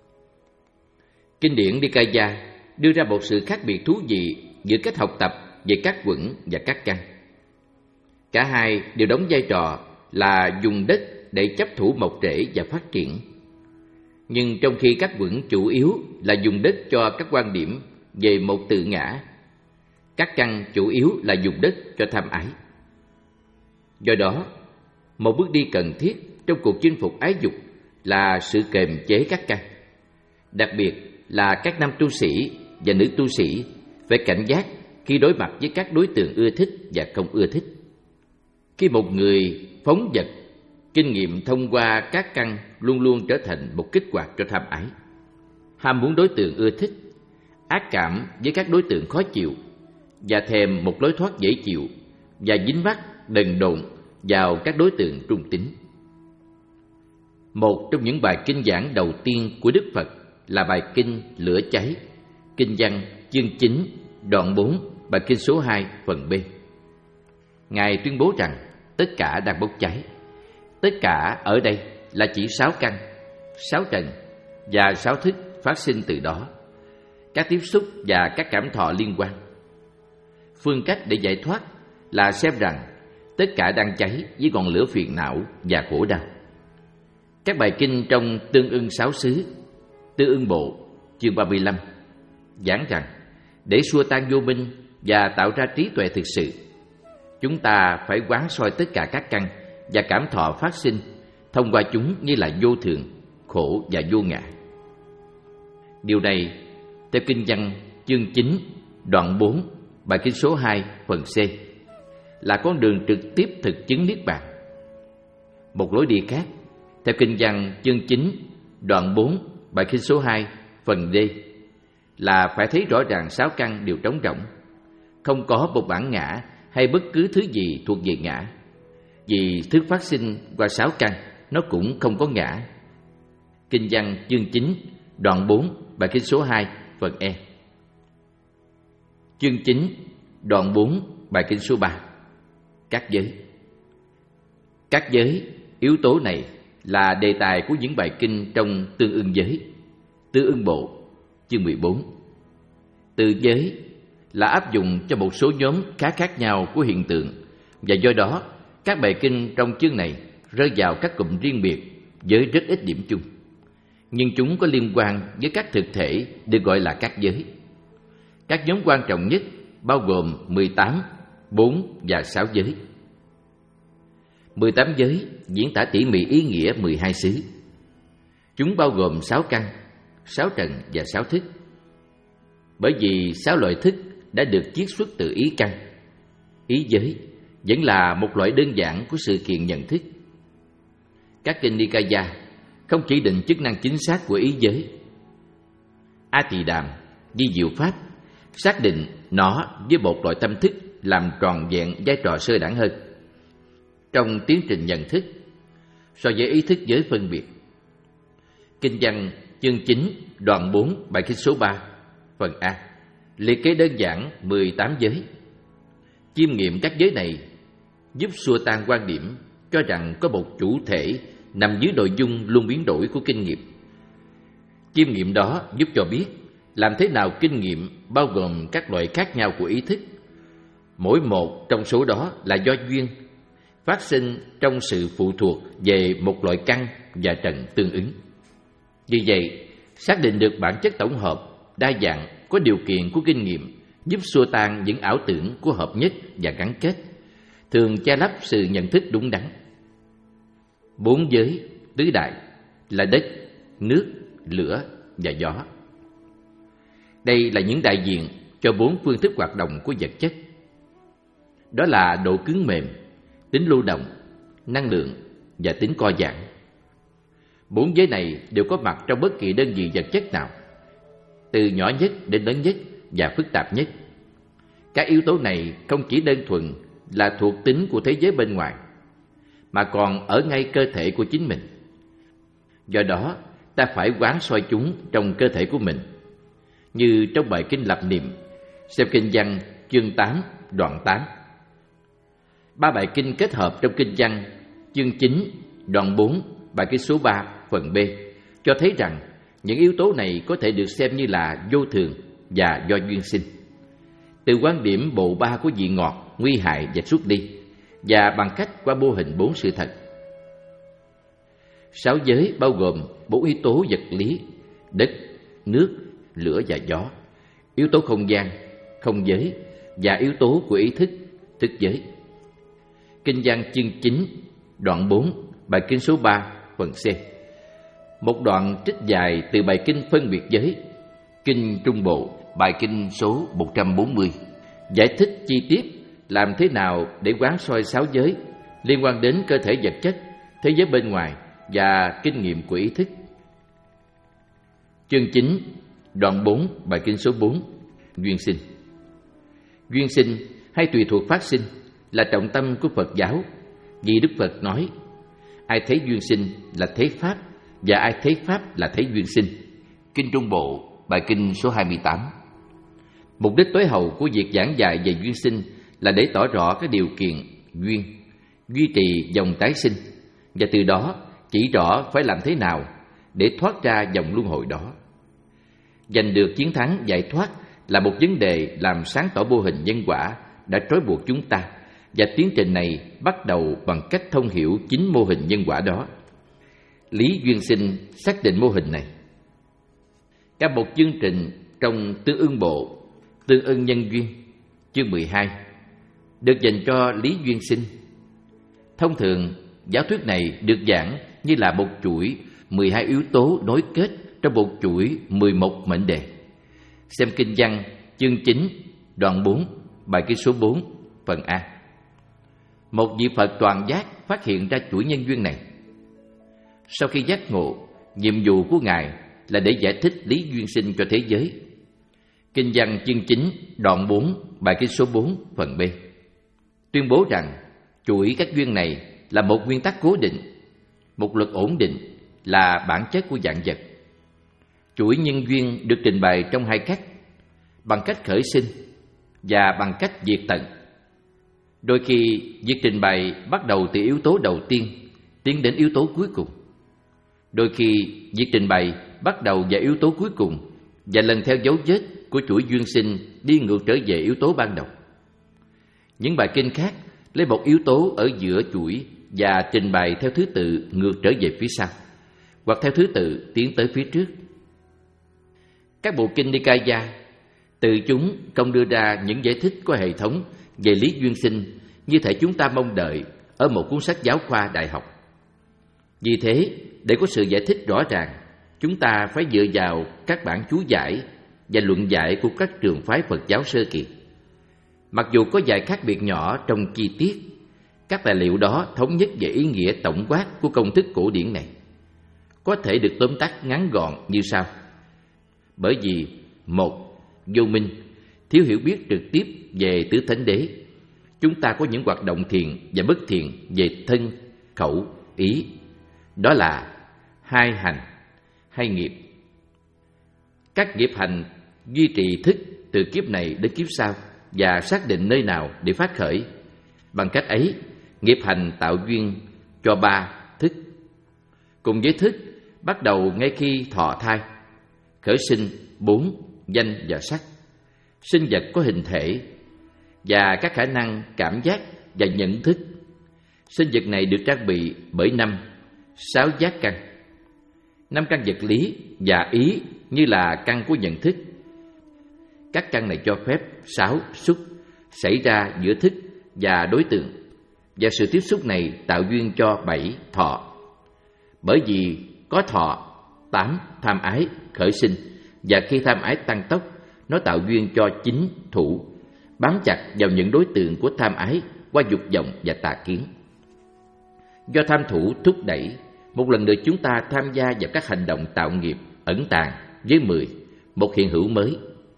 Kinh điển Nikaya đưa ra một sự khác biệt thú vị giữa cách học tập về các quẩn và các căn. Cả hai đều đóng vai trò là dùng đất để chấp thủ mọc rễ và phát triển. Nhưng trong khi các quẩn chủ yếu là dùng đất cho các quan điểm về một tự ngã, các căn chủ yếu là dùng đất cho tham ái. Do đó, một bước đi cần thiết trong cuộc chinh phục ái dục là sự kiềm chế các căn. Đặc biệt là các nam tu sĩ và nữ tu sĩ phải cảnh giác khi đối mặt với các đối tượng ưa thích và không ưa thích. Khi một người phóng dật, kinh nghiệm thông qua các căn luôn luôn trở thành một kích hoạt cho tham ái. Ham muốn đối tượng ưa thích, ác cảm với các đối tượng khó chịu và thèm một lối thoát dễ chịu và dính mắc đần độn vào các đối tượng trung tín. Một trong những bài kinh giảng đầu tiên của Đức Phật là bài kinh Lửa Cháy, kinh văn chương chín, đoạn bốn, bài kinh số hai, phần B. Ngài tuyên bố rằng tất cả đang bốc cháy. Tất cả ở đây là chỉ sáu căn, sáu trần và sáu thức phát sinh từ đó, các tiếp xúc và các cảm thọ liên quan. Phương cách để giải thoát là xem rằng tất cả đang cháy với ngọn lửa phiền não và khổ đau. Các bài kinh trong Tương ưng sáu xứ, Tương ưng bộ, chương ba mươi lăm, giảng rằng để xua tan vô minh và tạo ra trí tuệ thực sự, chúng ta phải quán soi tất cả các căn và cảm thọ phát sinh thông qua chúng như là vô thường, khổ và vô ngã. Điều này, theo kinh văn chương chín, đoạn bốn, bài kinh số hai, phần C, là con đường trực tiếp thực chứng niết bàn. Một lối đi khác, theo kinh văn chương chín, đoạn bốn, bài kinh số hai, phần D, là phải thấy rõ ràng sáu căn đều trống rỗng, không có một bản ngã hay bất cứ thứ gì thuộc về ngã. Vì thức phát sinh qua sáu căn, nó cũng không có ngã. Kinh văn chương chín, đoạn bốn, bài kinh số hai, phần E. Chương chín, đoạn bốn, bài kinh số ba, các giới. Các giới, yếu tố này là đề tài của những bài kinh trong Tương Ưng Giới, Tương Ưng Bộ, chương mười bốn. Từ giới là áp dụng cho một số nhóm khá khác nhau của hiện tượng, và do đó các bài kinh trong chương này rơi vào các cụm riêng biệt với rất ít điểm chung, nhưng chúng có liên quan với các thực thể được gọi là các giới. Các nhóm quan trọng nhất bao gồm mười tám, bốn và sáu giới. mười tám giới diễn tả tỉ mỉ ý nghĩa mười hai xứ. Chúng bao gồm sáu căn, sáu trần và sáu thức. Bởi vì sáu loại thức đã được chiết xuất từ ý căn, ý giới vẫn là một loại đơn giản của sự kiện nhận thức. Các kinh Nikaya không chỉ định chức năng chính xác của ý giới. A Tỳ Đàm, Di Diệu Pháp xác định nó với một loại tâm thức làm tròn vẹn vai trò sơ đẳng hơn trong tiến trình nhận thức so với ý thức giới phân biệt. Kinh văn chương chín, đoạn bốn, bài kinh số ba, phần A liệt kê đơn giản mười tám giới. Chiêm nghiệm các giới này giúp xua tan quan điểm cho rằng có một chủ thể nằm dưới nội dung luôn biến đổi của kinh nghiệm. Chiêm nghiệm đó giúp cho biết làm thế nào kinh nghiệm bao gồm các loại khác nhau của ý thức. Mỗi một trong số đó là do duyên, phát sinh trong sự phụ thuộc về một loại căn và trần tương ứng. Vì vậy, xác định được bản chất tổng hợp, đa dạng, có điều kiện của kinh nghiệm giúp xua tan những ảo tưởng của hợp nhất và gắn kết, thường che lấp sự nhận thức đúng đắn. Bốn giới tứ đại là đất, nước, lửa và gió. Đây là những đại diện cho bốn phương thức hoạt động của vật chất. Đó là độ cứng mềm, tính lưu động, năng lượng và tính co giãn. Bốn giới này đều có mặt trong bất kỳ đơn vị vật chất nào, từ nhỏ nhất đến lớn nhất và phức tạp nhất. Các yếu tố này không chỉ đơn thuần là thuộc tính của thế giới bên ngoài, mà còn ở ngay cơ thể của chính mình. Do đó, ta phải quán soi chúng trong cơ thể của mình. Như trong bài kinh Lập Niệm, xem kinh văn chương tám, đoạn tám. Ba bài kinh kết hợp trong kinh văn chương chín, đoạn bốn, bài kinh số ba, phần B cho thấy rằng những yếu tố này có thể được xem như là vô thường và do duyên sinh. Từ quan điểm bộ ba của vị ngọt, nguy hại và xuất đi, và bằng cách qua mô hình bốn sự thật. Sáu giới bao gồm bốn yếu tố vật lý: đất, nước, lửa và gió, yếu tố không gian, không giới, và yếu tố của ý thức, thức giới. Kinh văn chương chín, đoạn bốn, bài kinh số ba, phần C. Một đoạn trích dài từ bài kinh phân biệt giới, kinh Trung Bộ, bài kinh số một trăm bốn mươi, giải thích chi tiết làm thế nào để quán soi sáu giới liên quan đến cơ thể vật chất, thế giới bên ngoài và kinh nghiệm của ý thức. Chương chín, đoạn bốn, bài kinh số bốn, duyên sinh. Duyên sinh hay tùy thuộc phát sinh là trọng tâm của Phật giáo, vì Đức Phật nói: ai thấy duyên sinh là thấy pháp, và ai thấy pháp là thấy duyên sinh. Kinh Trung Bộ, bài kinh số hai mươi tám. Mục đích tối hậu của việc giảng dạy về duyên sinh là để tỏ rõ các điều kiện duyên, duy trì dòng tái sinh, và từ đó chỉ rõ phải làm thế nào để thoát ra dòng luân hồi đó. Giành được chiến thắng giải thoát là một vấn đề làm sáng tỏ mô hình nhân quả đã trói buộc chúng ta, và tiến trình này bắt đầu bằng cách thông hiểu chính mô hình nhân quả đó. Lý duyên sinh xác định mô hình này. Cả một chương trình trong Tương Ưng Bộ, Tương Ưng Nhân Duyên, chương mười hai, được dành cho lý duyên sinh. Thông thường, giáo thuyết này được giảng như là một chuỗi mười hai yếu tố nối kết trong một chuỗi mười một mệnh đề. Xem kinh văn chương chín, đoạn bốn, bài kinh số bốn, phần A. Một vị Phật toàn giác phát hiện ra chuỗi nhân duyên này. Sau khi giác ngộ, nhiệm vụ của Ngài là để giải thích lý duyên sinh cho thế giới. Kinh văn chương chín, đoạn bốn, bài kinh số bốn, phần B tuyên bố rằng chuỗi các duyên này là một nguyên tắc cố định, một luật ổn định, là bản chất của vạn vật. Chuỗi nhân duyên được trình bày trong hai cách: bằng cách khởi sinh và bằng cách diệt tận. Đôi khi việc trình bày bắt đầu từ yếu tố đầu tiên tiến đến yếu tố cuối cùng. Đôi khi việc trình bày bắt đầu vào yếu tố cuối cùng và lần theo dấu vết của chuỗi duyên sinh đi ngược trở về yếu tố ban đầu. Những bài kinh khác lấy một yếu tố ở giữa chuỗi và trình bày theo thứ tự ngược trở về phía sau, hoặc theo thứ tự tiến tới phía trước. Các bộ kinh Nikaya từ chúng không đưa ra những giải thích có hệ thống về lý duyên sinh như thể chúng ta mong đợi ở một cuốn sách giáo khoa đại học. Vì thế, để có sự giải thích rõ ràng, chúng ta phải dựa vào các bản chú giải và luận giải của các trường phái Phật giáo sơ kỳ. Mặc dù có vài khác biệt nhỏ trong chi tiết, các tài liệu đó thống nhất về ý nghĩa tổng quát của công thức cổ điển này. Có thể được tóm tắt ngắn gọn như sau. Bởi vì một, vô minh, thiếu hiểu biết trực tiếp về tứ thánh đế, chúng ta có những hoạt động thiện và bất thiện về thân, khẩu, ý. Đó là hai hành, hay nghiệp. Các nghiệp hành duy trì thức từ kiếp này đến kiếp sau và xác định nơi nào để phát khởi. Bằng cách ấy, nghiệp hành tạo duyên cho ba thức. Cùng với thức, bắt đầu ngay khi thọ thai, khởi sinh bốn danh và sắc, sinh vật có hình thể và các khả năng cảm giác và nhận thức. Sinh vật này được trang bị bởi năm, sáu giác căn. Năm căn vật lý và ý như là căn của nhận thức. Các căn này cho phép sáu xúc xảy ra giữa thức và đối tượng, và sự tiếp xúc này tạo duyên cho bảy thọ. Bởi vì có thọ, tám tham ái khởi sinh, và khi tham ái tăng tốc, nó tạo duyên cho chín thủ, bám chặt vào những đối tượng của tham ái qua dục vọng và tà kiến. Do tham thủ thúc đẩy, một lần nữa chúng ta tham gia vào các hành động tạo nghiệp ẩn tàng với mười, một hiện hữu mới.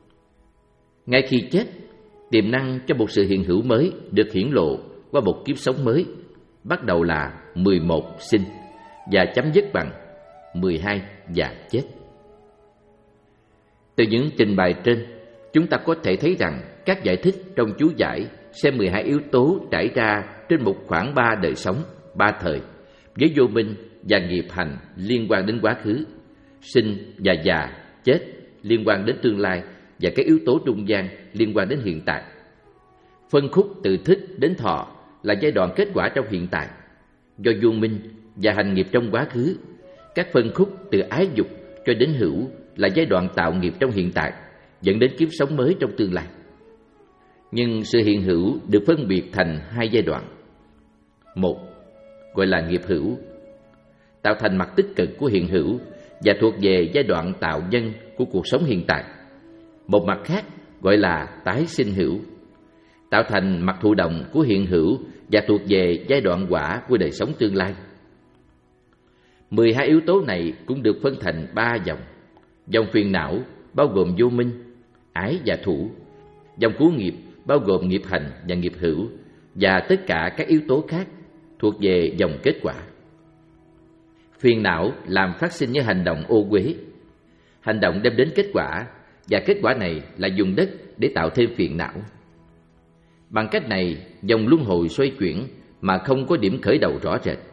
Ngay khi chết, tiềm năng cho một sự hiện hữu mới được hiển lộ qua một kiếp sống mới, bắt đầu là mười một sinh và chấm dứt bằng mười hai già chết. Từ những trình bày trên, chúng ta có thể thấy rằng các giải thích trong chú giải xem mười hai yếu tố trải ra trên một khoảng ba đời sống, ba thời, với vô minh và nghiệp hành liên quan đến quá khứ, sinh và già, chết liên quan đến tương lai, và các yếu tố trung gian liên quan đến hiện tại. Phân khúc từ thức đến thọ là giai đoạn kết quả trong hiện tại. Do vô minh và hành nghiệp trong quá khứ, các phân khúc từ ái dục cho đến hữu là giai đoạn tạo nghiệp trong hiện tại, dẫn đến kiếp sống mới trong tương lai. Nhưng sự hiện hữu được phân biệt thành hai giai đoạn. Một, gọi là nghiệp hữu, tạo thành mặt tích cực của hiện hữu và thuộc về giai đoạn tạo nhân của cuộc sống hiện tại. Một mặt khác gọi là tái sinh hữu, tạo thành mặt thụ động của hiện hữu và thuộc về giai đoạn quả của đời sống tương lai. Mười hai yếu tố này cũng được phân thành ba dòng. Dòng phiền não bao gồm vô minh, ái và thủ. Dòng cứu nghiệp bao gồm nghiệp hành và nghiệp hữu, và tất cả các yếu tố khác thuộc về dòng kết quả. Phiền não làm phát sinh những hành động ô uế. Hành động đem đến kết quả, và kết quả này là dùng đất để tạo thêm phiền não. Bằng cách này, dòng luân hồi xoay chuyển mà không có điểm khởi đầu rõ rệt.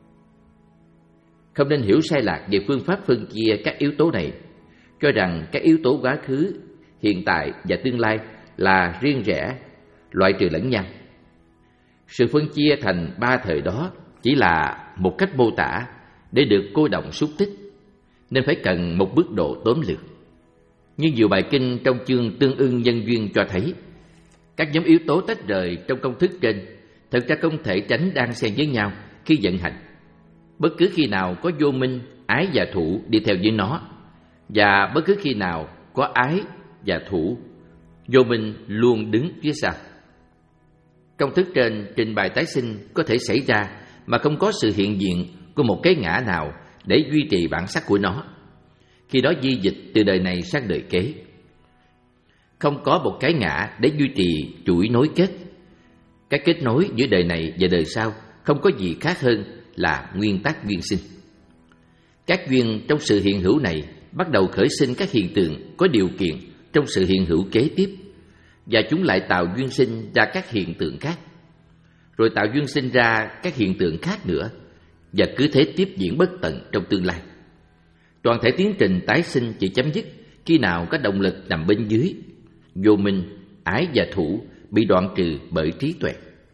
Không nên hiểu sai lạc về phương pháp phân chia các yếu tố này, cho rằng các yếu tố quá khứ, hiện tại và tương lai là riêng rẽ, loại trừ lẫn nhau. Sự phân chia thành ba thời đó chỉ là một cách mô tả để được cô đọng xúc tích, nên phải cần một mức độ tóm lược. Như nhiều bài kinh trong chương tương ưng nhân duyên cho thấy, các nhóm yếu tố tách rời trong công thức trên thực ra không thể tránh đan xen với nhau khi vận hành. Bất cứ khi nào có vô minh, ái và thủ đi theo với nó, và bất cứ khi nào có ái và thủ, vô minh luôn đứng phía sau. Công thức trên trình bày tái sinh có thể xảy ra mà không có sự hiện diện của một cái ngã nào để duy trì bản sắc của nó. Khi đó di dịch từ đời này sang đời kế. Không có một cái ngã để duy trì chuỗi nối kết. Cái kết nối giữa đời này và đời sau không có gì khác hơn là nguyên tắc duyên sinh. Các duyên trong sự hiện hữu này bắt đầu khởi sinh các hiện tượng có điều kiện trong sự hiện hữu kế tiếp, và chúng lại tạo duyên sinh ra các hiện tượng khác, rồi tạo duyên sinh ra các hiện tượng khác nữa, và cứ thế tiếp diễn bất tận trong tương lai. Toàn thể tiến trình tái sinh chỉ chấm dứt khi nào có động lực nằm bên dưới, vô minh, ái và thủ bị đoạn trừ bởi trí tuệ.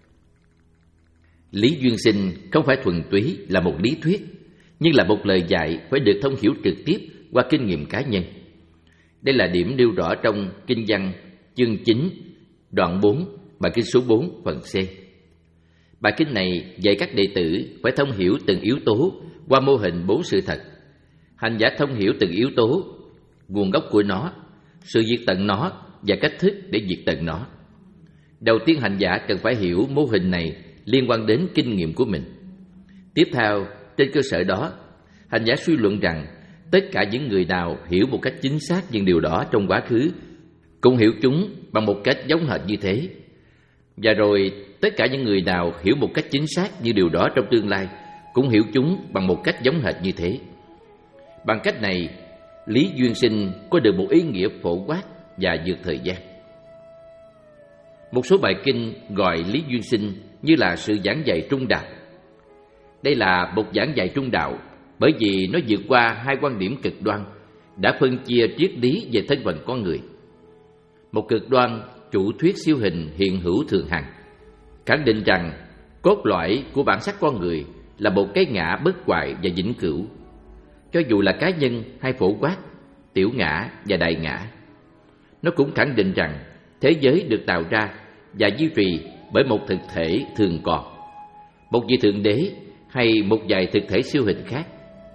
Lý duyên sinh không phải thuần túy là một lý thuyết, nhưng là một lời dạy phải được thông hiểu trực tiếp qua kinh nghiệm cá nhân. Đây là điểm nêu rõ trong Kinh văn chương chín, đoạn bốn, bài kinh số bốn, phần C. Bài kinh này dạy các đệ tử phải thông hiểu từng yếu tố qua mô hình bốn sự thật. Hành giả thông hiểu từng yếu tố, nguồn gốc của nó, sự diệt tận nó và cách thức để diệt tận nó. Đầu tiên, hành giả cần phải hiểu mô hình này liên quan đến kinh nghiệm của mình. Tiếp theo, trên cơ sở đó, hành giả suy luận rằng tất cả những người nào hiểu một cách chính xác những điều đó trong quá khứ cũng hiểu chúng bằng một cách giống hệt như thế. Và rồi tất cả những người nào hiểu một cách chính xác như điều đó trong tương lai cũng hiểu chúng bằng một cách giống hệt như thế. Bằng cách này, lý duyên sinh có được một ý nghĩa phổ quát và vượt thời gian. Một số bài kinh gọi lý duyên sinh như là sự giảng dạy trung đạo. Đây là một giảng dạy trung đạo bởi vì nó vượt qua hai quan điểm cực đoan đã phân chia triết lý về thân phận con người. Một cực đoan chủ thuyết siêu hình hiện hữu thường hằng, khẳng định rằng cốt lõi của bản sắc con người là một cái ngã bất hoại và vĩnh cửu, cho dù là cá nhân hay phổ quát, tiểu ngã và đại ngã. Nó cũng khẳng định rằng thế giới được tạo ra và duy trì bởi một thực thể thường còn, một vị thượng đế hay một vài thực thể siêu hình khác.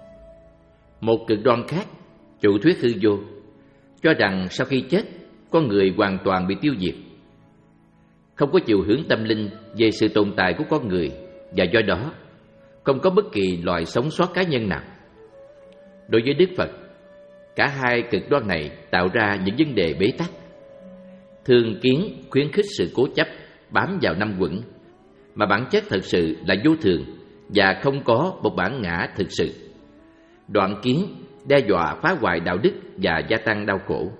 Một cực đoan khác, chủ thuyết hư vô, cho rằng sau khi chết, con người hoàn toàn bị tiêu diệt, không có chiều hướng tâm linh về sự tồn tại của con người, và do đó không có bất kỳ loài sống sót cá nhân nào. Đối với Đức Phật, cả hai cực đoan này tạo ra những vấn đề bế tắc. Thường kiến khuyến khích sự cố chấp bám vào năm quẩn, mà bản chất thật sự là vô thường và không có một bản ngã thực sự. Đoạn kiến đe dọa phá hoại đạo đức và gia tăng đau khổ.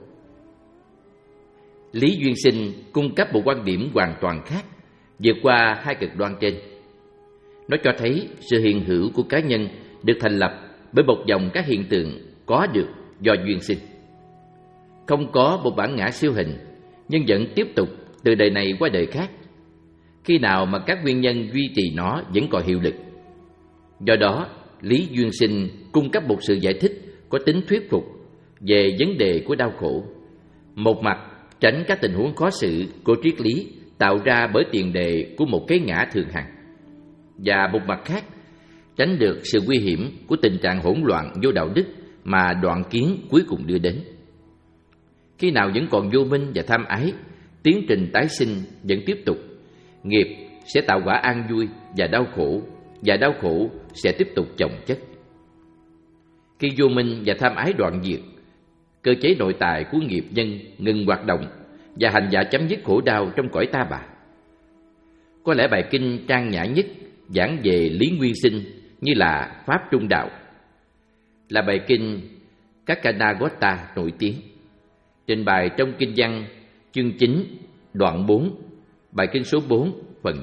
Lý duyên sinh cung cấp một quan điểm hoàn toàn khác, vượt qua hai cực đoan trên. Nó cho thấy sự hiện hữu của cá nhân được thành lập bởi một dòng các hiện tượng có được do duyên sinh. Không có một bản ngã siêu hình, nhưng vẫn tiếp tục từ đời này qua đời khác, khi nào mà các nguyên nhân duy trì nó vẫn còn hiệu lực. Do đó, lý duyên sinh cung cấp một sự giải thích có tính thuyết phục về vấn đề của đau khổ. Một mặt, tránh các tình huống khó xử của triết lý tạo ra bởi tiền đề của một cái ngã thường hằng, và một mặt khác, tránh được sự nguy hiểm của tình trạng hỗn loạn vô đạo đức mà đoạn kiến cuối cùng đưa đến. Khi nào vẫn còn vô minh và tham ái, tiến trình tái sinh vẫn tiếp tục. Nghiệp sẽ tạo quả an vui và đau khổ, và đau khổ sẽ tiếp tục chồng chất. Khi vô minh và tham ái đoạn diệt, cơ chế nội tại của nghiệp nhân ngừng hoạt động và hành giả chấm dứt khổ đau trong cõi ta bà. Có lẽ bài kinh trang nhã nhất giảng về lý nguyên sinh như là pháp trung đạo là bài kinh Kakanagotta nổi tiếng, trình bày trong kinh văn chương chín, đoạn bốn, bài kinh số bốn, phần D.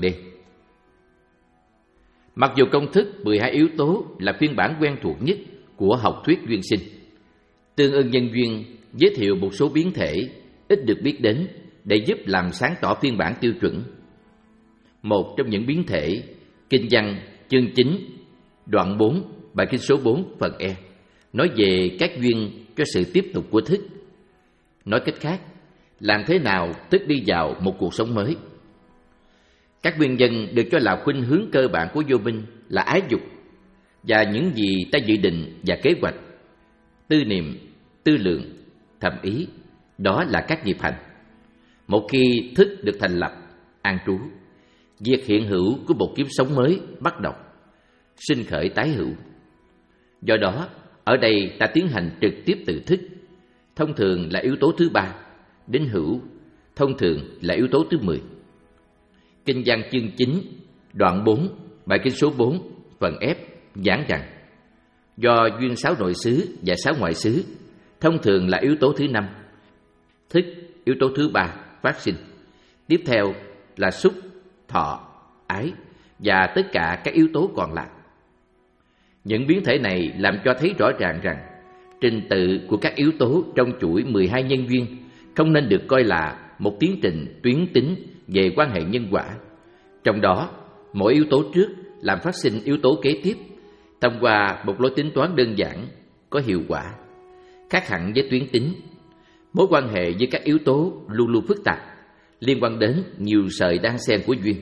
Mặc dù công thức mười hai yếu tố là phiên bản quen thuộc nhất của học thuyết duyên sinh, tương ưng nhân duyên giới thiệu một số biến thể ít được biết đến để giúp làm sáng tỏ phiên bản tiêu chuẩn. Một trong những biến thể, kinh văn chương chín, đoạn bốn, bài kinh số bốn, phần E, nói về các duyên cho sự tiếp tục của thức. Nói cách khác, làm thế nào thức đi vào một cuộc sống mới. Các nguyên nhân được cho là khuynh hướng cơ bản của vô minh là ái dục và những gì ta dự định và kế hoạch, tư niệm, tư lượng, thầm ý, đó là các nghiệp hành. Một khi thức được thành lập, an trú, việc hiện hữu của một kiếp sống mới bắt đầu, sinh khởi tái hữu. Do đó, ở đây ta tiến hành trực tiếp từ thức, thông thường là yếu tố thứ ba, đến hữu, thông thường là yếu tố thứ mười. Kinh văn chương chín, đoạn bốn, bài kinh số bốn, phần F giảng rằng do duyên sáu nội xứ và sáu ngoại xứ, thông thường là yếu tố thứ năm, thức yếu tố thứ ba phát sinh. Tiếp theo là xúc, thọ, ái và tất cả các yếu tố còn lại. Những biến thể này làm cho thấy rõ ràng rằng trình tự của các yếu tố trong chuỗi mười hai nhân duyên không nên được coi là một tiến trình tuyến tính về quan hệ nhân quả. Trong đó, mỗi yếu tố trước làm phát sinh yếu tố kế tiếp thông qua một lối tính toán đơn giản, có hiệu quả. Khác hẳn với tuyến tính, mối quan hệ với các yếu tố luôn luôn phức tạp, liên quan đến nhiều sợi đan xen của duyên.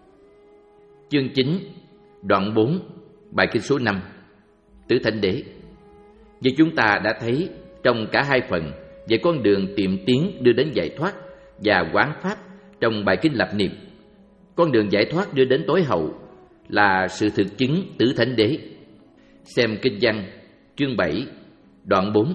Chương chín, đoạn bốn, bài kinh số năm, Tứ Thánh Đế. Như chúng ta đã thấy trong cả hai phần về con đường tiệm tiến đưa đến giải thoát và quán pháp trong bài kinh lập niệm, con đường giải thoát đưa đến tối hậu là sự thực chứng Tứ Thánh Đế. Xem kinh văn chương bảy, đoạn bốn.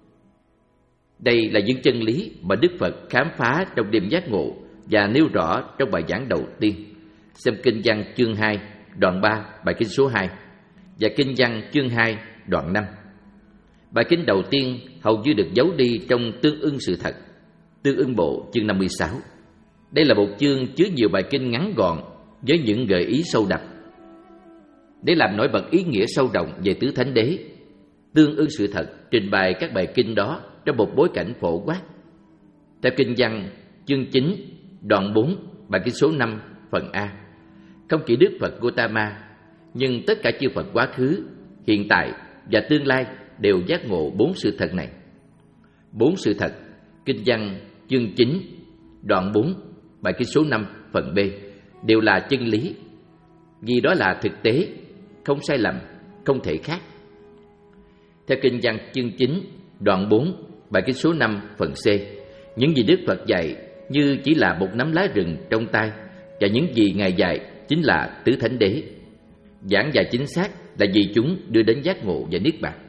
Đây là những chân lý mà Đức Phật khám phá trong đêm giác ngộ và nêu rõ trong bài giảng đầu tiên. Xem kinh văn chương hai, đoạn ba, bài kinh số hai và kinh văn chương hai, đoạn năm. Bài kinh đầu tiên hầu như được giấu đi trong tương ưng sự thật, tương ưng bộ chương năm mươi sáu. Đây là một chương chứa nhiều bài kinh ngắn gọn với những gợi ý sâu đậm. Để làm nổi bật ý nghĩa sâu rộng về Tứ Thánh Đế, tương ưng sự thật trình bày các bài kinh đó trong một bối cảnh phổ quát. Theo kinh văn chương chín, đoạn bốn, bài kinh số năm, phần A, không chỉ Đức Phật Gautama, nhưng tất cả chư Phật quá khứ, hiện tại và tương lai đều giác ngộ bốn sự thật này. Bốn sự thật, kinh văn chương chín, đoạn bốn, bài kinh số năm, phần B, đều là chân lý, vì đó là thực tế, không sai lầm, không thể khác. Theo kinh văn chương chín, đoạn bốn, bài kinh số năm, phần C, những gì Đức Phật dạy như chỉ là một nắm lá rừng trong tay, và những gì Ngài dạy chính là Tứ Thánh Đế. Giảng dạy chính xác là vì chúng đưa đến giác ngộ và niết bàn.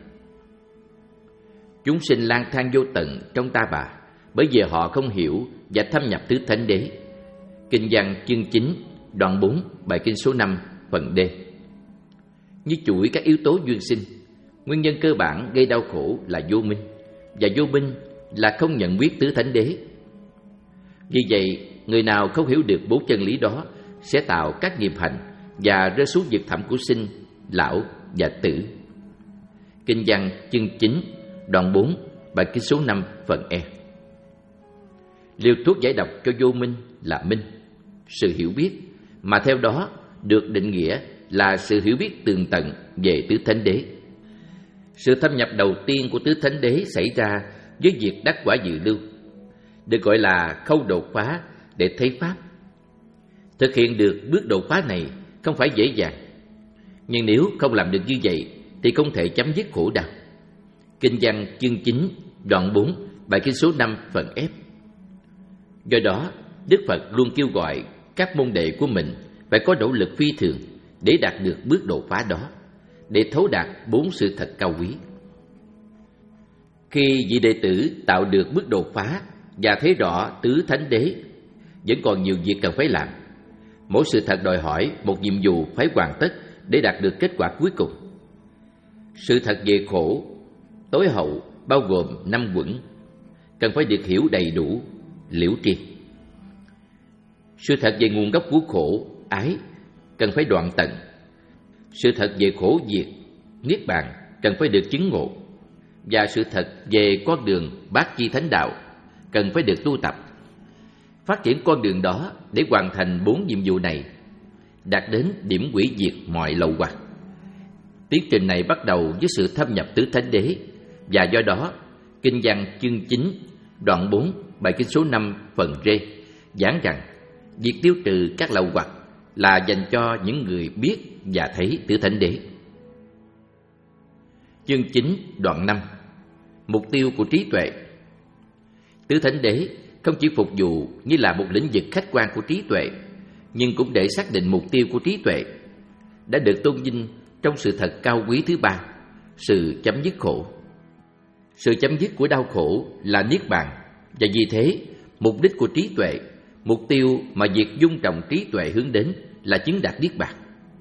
Chúng sinh lang thang vô tận trong ta bà, bởi vì họ không hiểu và thâm nhập Tứ Thánh Đế. Kinh văn chương chín, đoạn bốn, bài kinh số năm, phần D. Như chuỗi các yếu tố duyên sinh, nguyên nhân cơ bản gây đau khổ là vô minh, và vô minh là không nhận biết Tứ Thánh Đế. Vì vậy, người nào không hiểu được bốn chân lý đó sẽ tạo các nghiệp hành và rơi xuống vực thẳm của sinh, lão và tử. Kinh văn chương chín, đoạn bốn, bài kinh số năm, phần E. Liều thuốc giải độc cho vô minh là minh, sự hiểu biết, mà theo đó được định nghĩa là sự hiểu biết tường tận về Tứ Thánh Đế. Sự thâm nhập đầu tiên của Tứ Thánh Đế xảy ra với việc đắc quả dự lưu, được gọi là khâu đột phá để thấy Pháp. Thực hiện được bước đột phá này không phải dễ dàng, nhưng nếu không làm được như vậy thì không thể chấm dứt khổ đau. Kinh văn chương chín, đoạn bốn, bài kinh số năm, phần F. Do đó, Đức Phật luôn kêu gọi các môn đệ của mình phải có nỗ lực phi thường để đạt được bước đột phá đó, để thấu đạt bốn sự thật cao quý. Khi vị đệ tử tạo được bước đột phá và thấy rõ Tứ Thánh Đế, vẫn còn nhiều việc cần phải làm. Mỗi sự thật đòi hỏi một nhiệm vụ phải hoàn tất để đạt được kết quả cuối cùng. Sự thật về khổ tối hậu bao gồm năm quẩn, cần phải được hiểu đầy đủ, liễu tri. Sự thật về nguồn gốc của khổ, ái, cần phải đoạn tận. Sự thật về khổ diệt, niết bàn, cần phải được chứng ngộ. Và sự thật về con đường bát chi thánh đạo, cần phải được tu tập. Phát triển con đường đó để hoàn thành bốn nhiệm vụ này, đạt đến điểm hủy diệt mọi lậu hoặc. Tiến trình này bắt đầu với sự thâm nhập Tứ Thánh Đế, và do đó, kinh văn chương chín, đoạn bốn, bài kinh số năm, phần R, giảng rằng việc tiêu trừ các lậu hoặc là dành cho những người biết và thấy Tứ Thánh Đế. Chương chín, đoạn năm, mục tiêu của trí tuệ. Tứ Thánh Đế không chỉ phục vụ như là một lĩnh vực khách quan của trí tuệ, nhưng cũng để xác định mục tiêu của trí tuệ, đã được tôn vinh trong sự thật cao quý thứ ba, sự chấm dứt khổ. Sự chấm dứt của đau khổ là niết bàn, và vì thế, mục đích của trí tuệ, mục tiêu mà việc dung trồng trí tuệ hướng đến là chứng đạt niết bàn.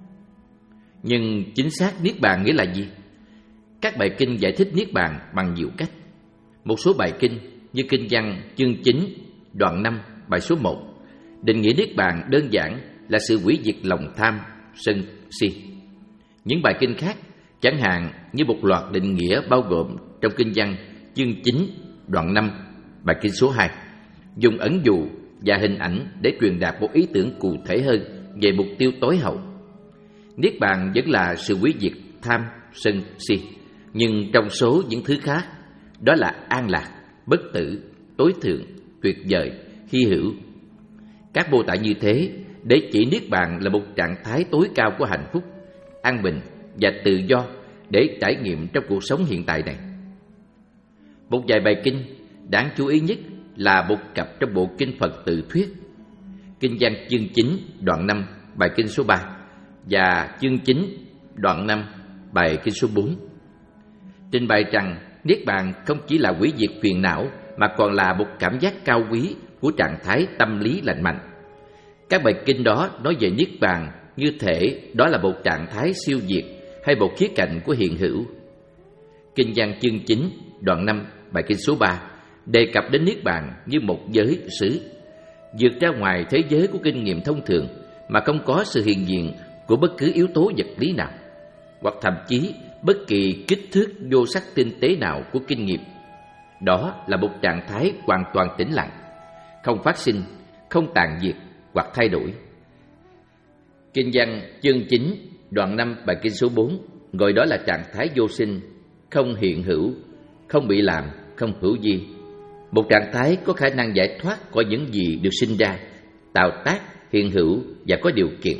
Nhưng chính xác niết bàn nghĩa là gì? Các bài kinh giải thích niết bàn bằng nhiều cách. Một số bài kinh như Kinh Văn chương chín, đoạn năm, bài số một, định nghĩa niết bàn đơn giản là sự hủy diệt lòng tham, sân, si. Những bài kinh khác, chẳng hạn như một loạt định nghĩa bao gồm trong Kinh Văn chương chín, đoạn năm, bài kinh số hai, dùng ẩn dụ và hình ảnh để truyền đạt một ý tưởng cụ thể hơn về mục tiêu tối hậu. Niết bàn vẫn là sự hủy diệt tham, sân, si, nhưng trong số những thứ khác, đó là an lạc, bất tử, tối thượng, tuyệt vời, hy hữu. Các mô tả như thế để chỉ niết bàn là một trạng thái tối cao của hạnh phúc, an bình và tự do để trải nghiệm trong cuộc sống hiện tại này. Một vài bài kinh đáng chú ý nhất là một cặp trong bộ kinh Phật Tự Thuyết, Kinh Văn chương chín, đoạn năm, bài kinh số ba và chương chín, đoạn năm, bài kinh số bốn. Trình bày rằng niết bàn không chỉ là hủy diệt phiền não mà còn là một cảm giác cao quý của trạng thái tâm lý lành mạnh. Các bài kinh đó nói về niết bàn như thể đó là một trạng thái siêu diệt hay một khía cạnh của hiện hữu. Kinh Văn chương chín, đoạn năm, bài kinh số ba đề cập đến niết bàn như một giới xứ, vượt ra ngoài thế giới của kinh nghiệm thông thường mà không có sự hiện diện của bất cứ yếu tố vật lý nào, hoặc thậm chí bất kỳ kích thước vô sắc tinh tế nào của kinh nghiệm. Đó là một trạng thái hoàn toàn tĩnh lặng, không phát sinh, không tàn diệt hoặc thay đổi. Kinh Văn chương chín, đoạn năm, bài kinh số bốn gọi đó là trạng thái vô sinh, không hiện hữu, không bị làm, không hữu vi. Một trạng thái có khả năng giải thoát khỏi những gì được sinh ra, tạo tác, hiện hữu và có điều kiện.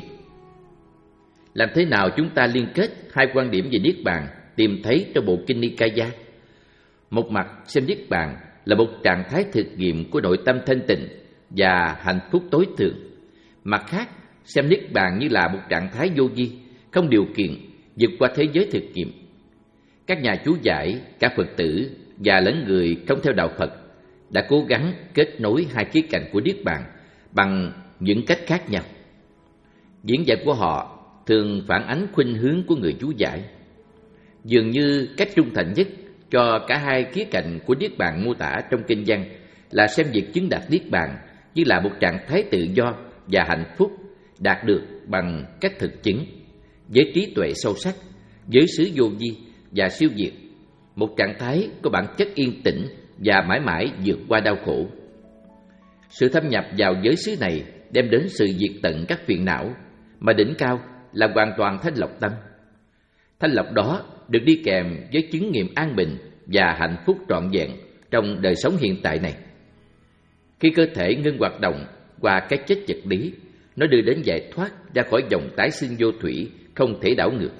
Làm thế nào chúng ta liên kết hai quan điểm về niết bàn tìm thấy trong bộ kinh Nikaya? Một mặt xem niết bàn là một trạng thái thực nghiệm của nội tâm thanh tịnh và hạnh phúc tối thượng. Mặt khác xem niết bàn như là một trạng thái vô vi, không điều kiện, vượt qua thế giới thực nghiệm. Các nhà chú giải, các Phật tử và lẫn người không theo đạo Phật đã cố gắng kết nối hai khía cạnh của niết bàn bằng những cách khác nhau. Diễn giải của họ thường phản ánh khuynh hướng của người chú giải. Dường như cách trung thành nhất cho cả hai khía cạnh của niết bàn mô tả trong kinh văn là xem việc chứng đạt niết bàn như là một trạng thái tự do và hạnh phúc đạt được bằng cách thực chứng, với trí tuệ sâu sắc, với xứ vô vi và siêu diệt, một trạng thái có bản chất yên tĩnh và mãi mãi vượt qua đau khổ. Sự thâm nhập vào giới xứ này đem đến sự diệt tận các phiền não, mà đỉnh cao là hoàn toàn thanh lọc tâm. Thanh lọc đó được đi kèm với chứng nghiệm an bình và hạnh phúc trọn vẹn trong đời sống hiện tại này. Khi cơ thể ngưng hoạt động qua cái chết vật lý, nó đưa đến giải thoát ra khỏi dòng tái sinh vô thủy, không thể đảo ngược.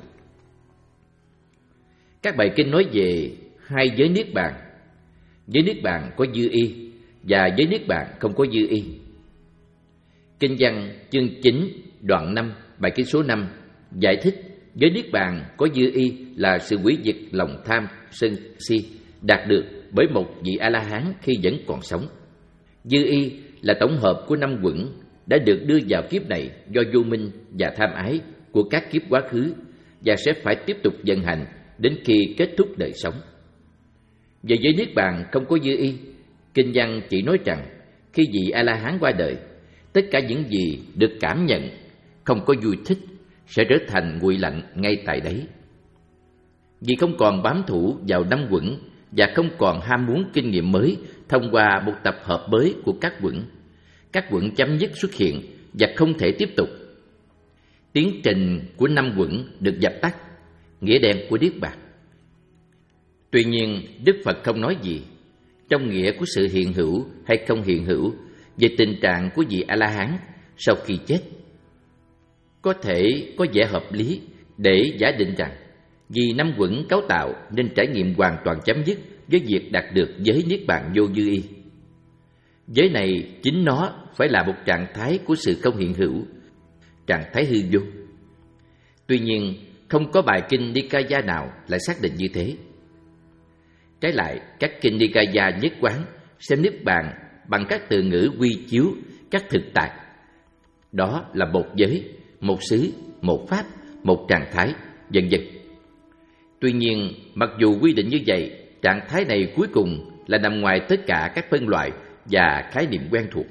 Các bài kinh nói về hai giới niết bàn. Giới niết bàn có dư y và giới niết bàn không có dư y. Kinh văn chương chín, đoạn năm, bài kinh số năm giải thích giới niết bàn có dư y là sự hủy diệt lòng tham, sân, si đạt được bởi một vị A-la-hán khi vẫn còn sống. Dư y là tổng hợp của năm uẩn đã được đưa vào kiếp này do vô minh và tham ái của các kiếp quá khứ và sẽ phải tiếp tục vận hành đến khi kết thúc đời sống. Về giới niết bàn không có dư y, kinh văn chỉ nói rằng khi vị A-la-hán qua đời, tất cả những gì được cảm nhận không có vui thích sẽ trở thành nguội lạnh ngay tại đấy. Vì không còn bám thủ vào năm uẩn và không còn ham muốn kinh nghiệm mới thông qua một tập hợp mới của các uẩn, các uẩn chấm dứt xuất hiện và không thể tiếp tục. Tiến trình của năm uẩn được dập tắt, nghĩa đen của niết bàn. Tuy nhiên, Đức Phật không nói gì trong nghĩa của sự hiện hữu hay không hiện hữu về tình trạng của vị A-la-hán sau khi chết. Có thể có vẻ hợp lý để giả định rằng vì năm uẩn cấu tạo nên trải nghiệm hoàn toàn chấm dứt với việc đạt được giới niết bàn vô dư y. Giới này chính nó phải là một trạng thái của sự không hiện hữu, trạng thái hư vô. Tuy nhiên, không có bài kinh Nikaya nào lại xác định như thế. Trái lại, các kinh Nikaya nhất quán xem niết bàn bằng các từ ngữ quy chiếu các thực tại. Đó là một giới, một xứ, một pháp, một trạng thái, vân vân. Tuy nhiên, mặc dù quy định như vậy, trạng thái này cuối cùng là nằm ngoài tất cả các phân loại và khái niệm quen thuộc.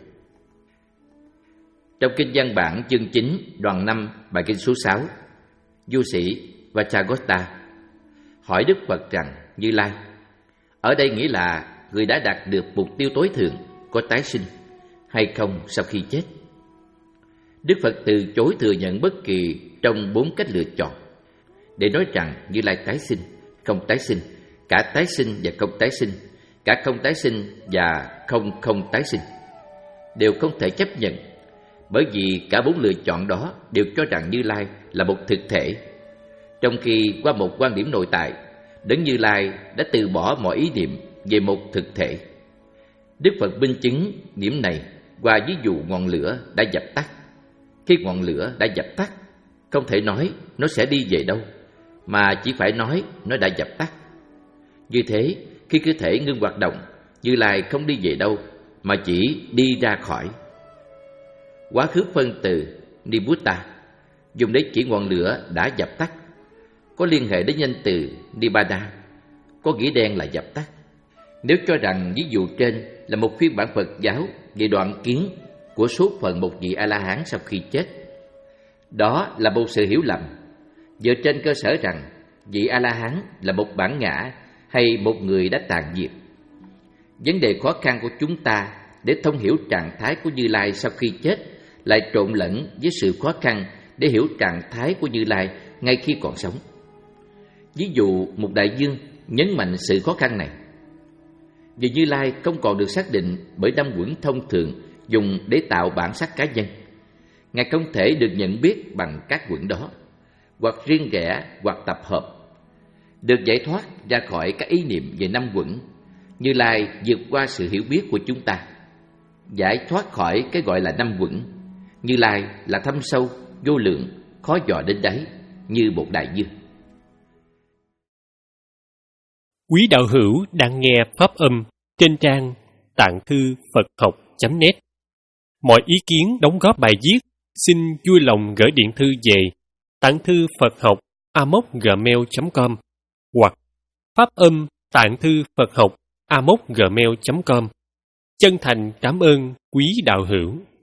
Trong kinh văn bản chương chín, đoạn năm, bài kinh số sáu, du sĩ Vacchagotta hỏi Đức Phật rằng: Như Lai, ở đây nghĩa là người đã đạt được mục tiêu tối thượng, có tái sinh hay không sau khi chết? Đức Phật từ chối thừa nhận bất kỳ trong bốn cách lựa chọn, để nói rằng Như Lai tái sinh, không tái sinh, cả tái sinh và không tái sinh, cả không tái sinh và không không tái sinh, đều không thể chấp nhận, bởi vì cả bốn lựa chọn đó đều cho rằng Như Lai là một thực thể, trong khi qua một quan điểm nội tại, Đấng Như Lai đã từ bỏ mọi ý niệm về một thực thể. Đức Phật minh chứng điểm này qua ví dụ ngọn lửa đã dập tắt. Khi ngọn lửa đã dập tắt, không thể nói nó sẽ đi về đâu, mà chỉ phải nói nó đã dập tắt. Như thế, khi cơ thể ngưng hoạt động, Như Lai không đi về đâu, mà chỉ đi ra khỏi. Quá khứ phân từ Nibbutta dùng để chỉ ngọn lửa đã dập tắt, có liên hệ đến danh từ Nibbana, có nghĩa đen là dập tắt. Nếu cho rằng ví dụ trên là một phiên bản Phật giáo về đoạn kiến của số phận một vị A-la-hán sau khi chết, đó là một sự hiểu lầm, dựa trên cơ sở rằng vị A-la-hán là một bản ngã hay một người đã tàn diệt. Vấn đề khó khăn của chúng ta để thông hiểu trạng thái của Như Lai sau khi chết lại trộn lẫn với sự khó khăn để hiểu trạng thái của Như Lai ngay khi còn sống. Ví dụ một đại dương nhấn mạnh sự khó khăn này. Vì Như Lai không còn được xác định bởi năm uẩn thông thường dùng để tạo bản sắc cá nhân. Ngài không thể được nhận biết bằng các uẩn đó, hoặc riêng rẽ hoặc tập hợp. Được giải thoát ra khỏi các ý niệm về năm uẩn, Như Lai vượt qua sự hiểu biết của chúng ta. Giải thoát khỏi cái gọi là năm uẩn, Như Lai là thâm sâu, vô lượng, khó dò đến đáy, như một đại dương. Quý đạo hữu đang nghe pháp âm trên trang tạng thư Phật học chấm net. Mọi ý kiến đóng góp bài viết xin vui lòng gửi điện thư về tạng thư Phật học a m o c gmail chấm com hoặc pháp âm tạng thư Phật học a m o c gmail chấm com. Chân thành cảm ơn quý đạo hữu.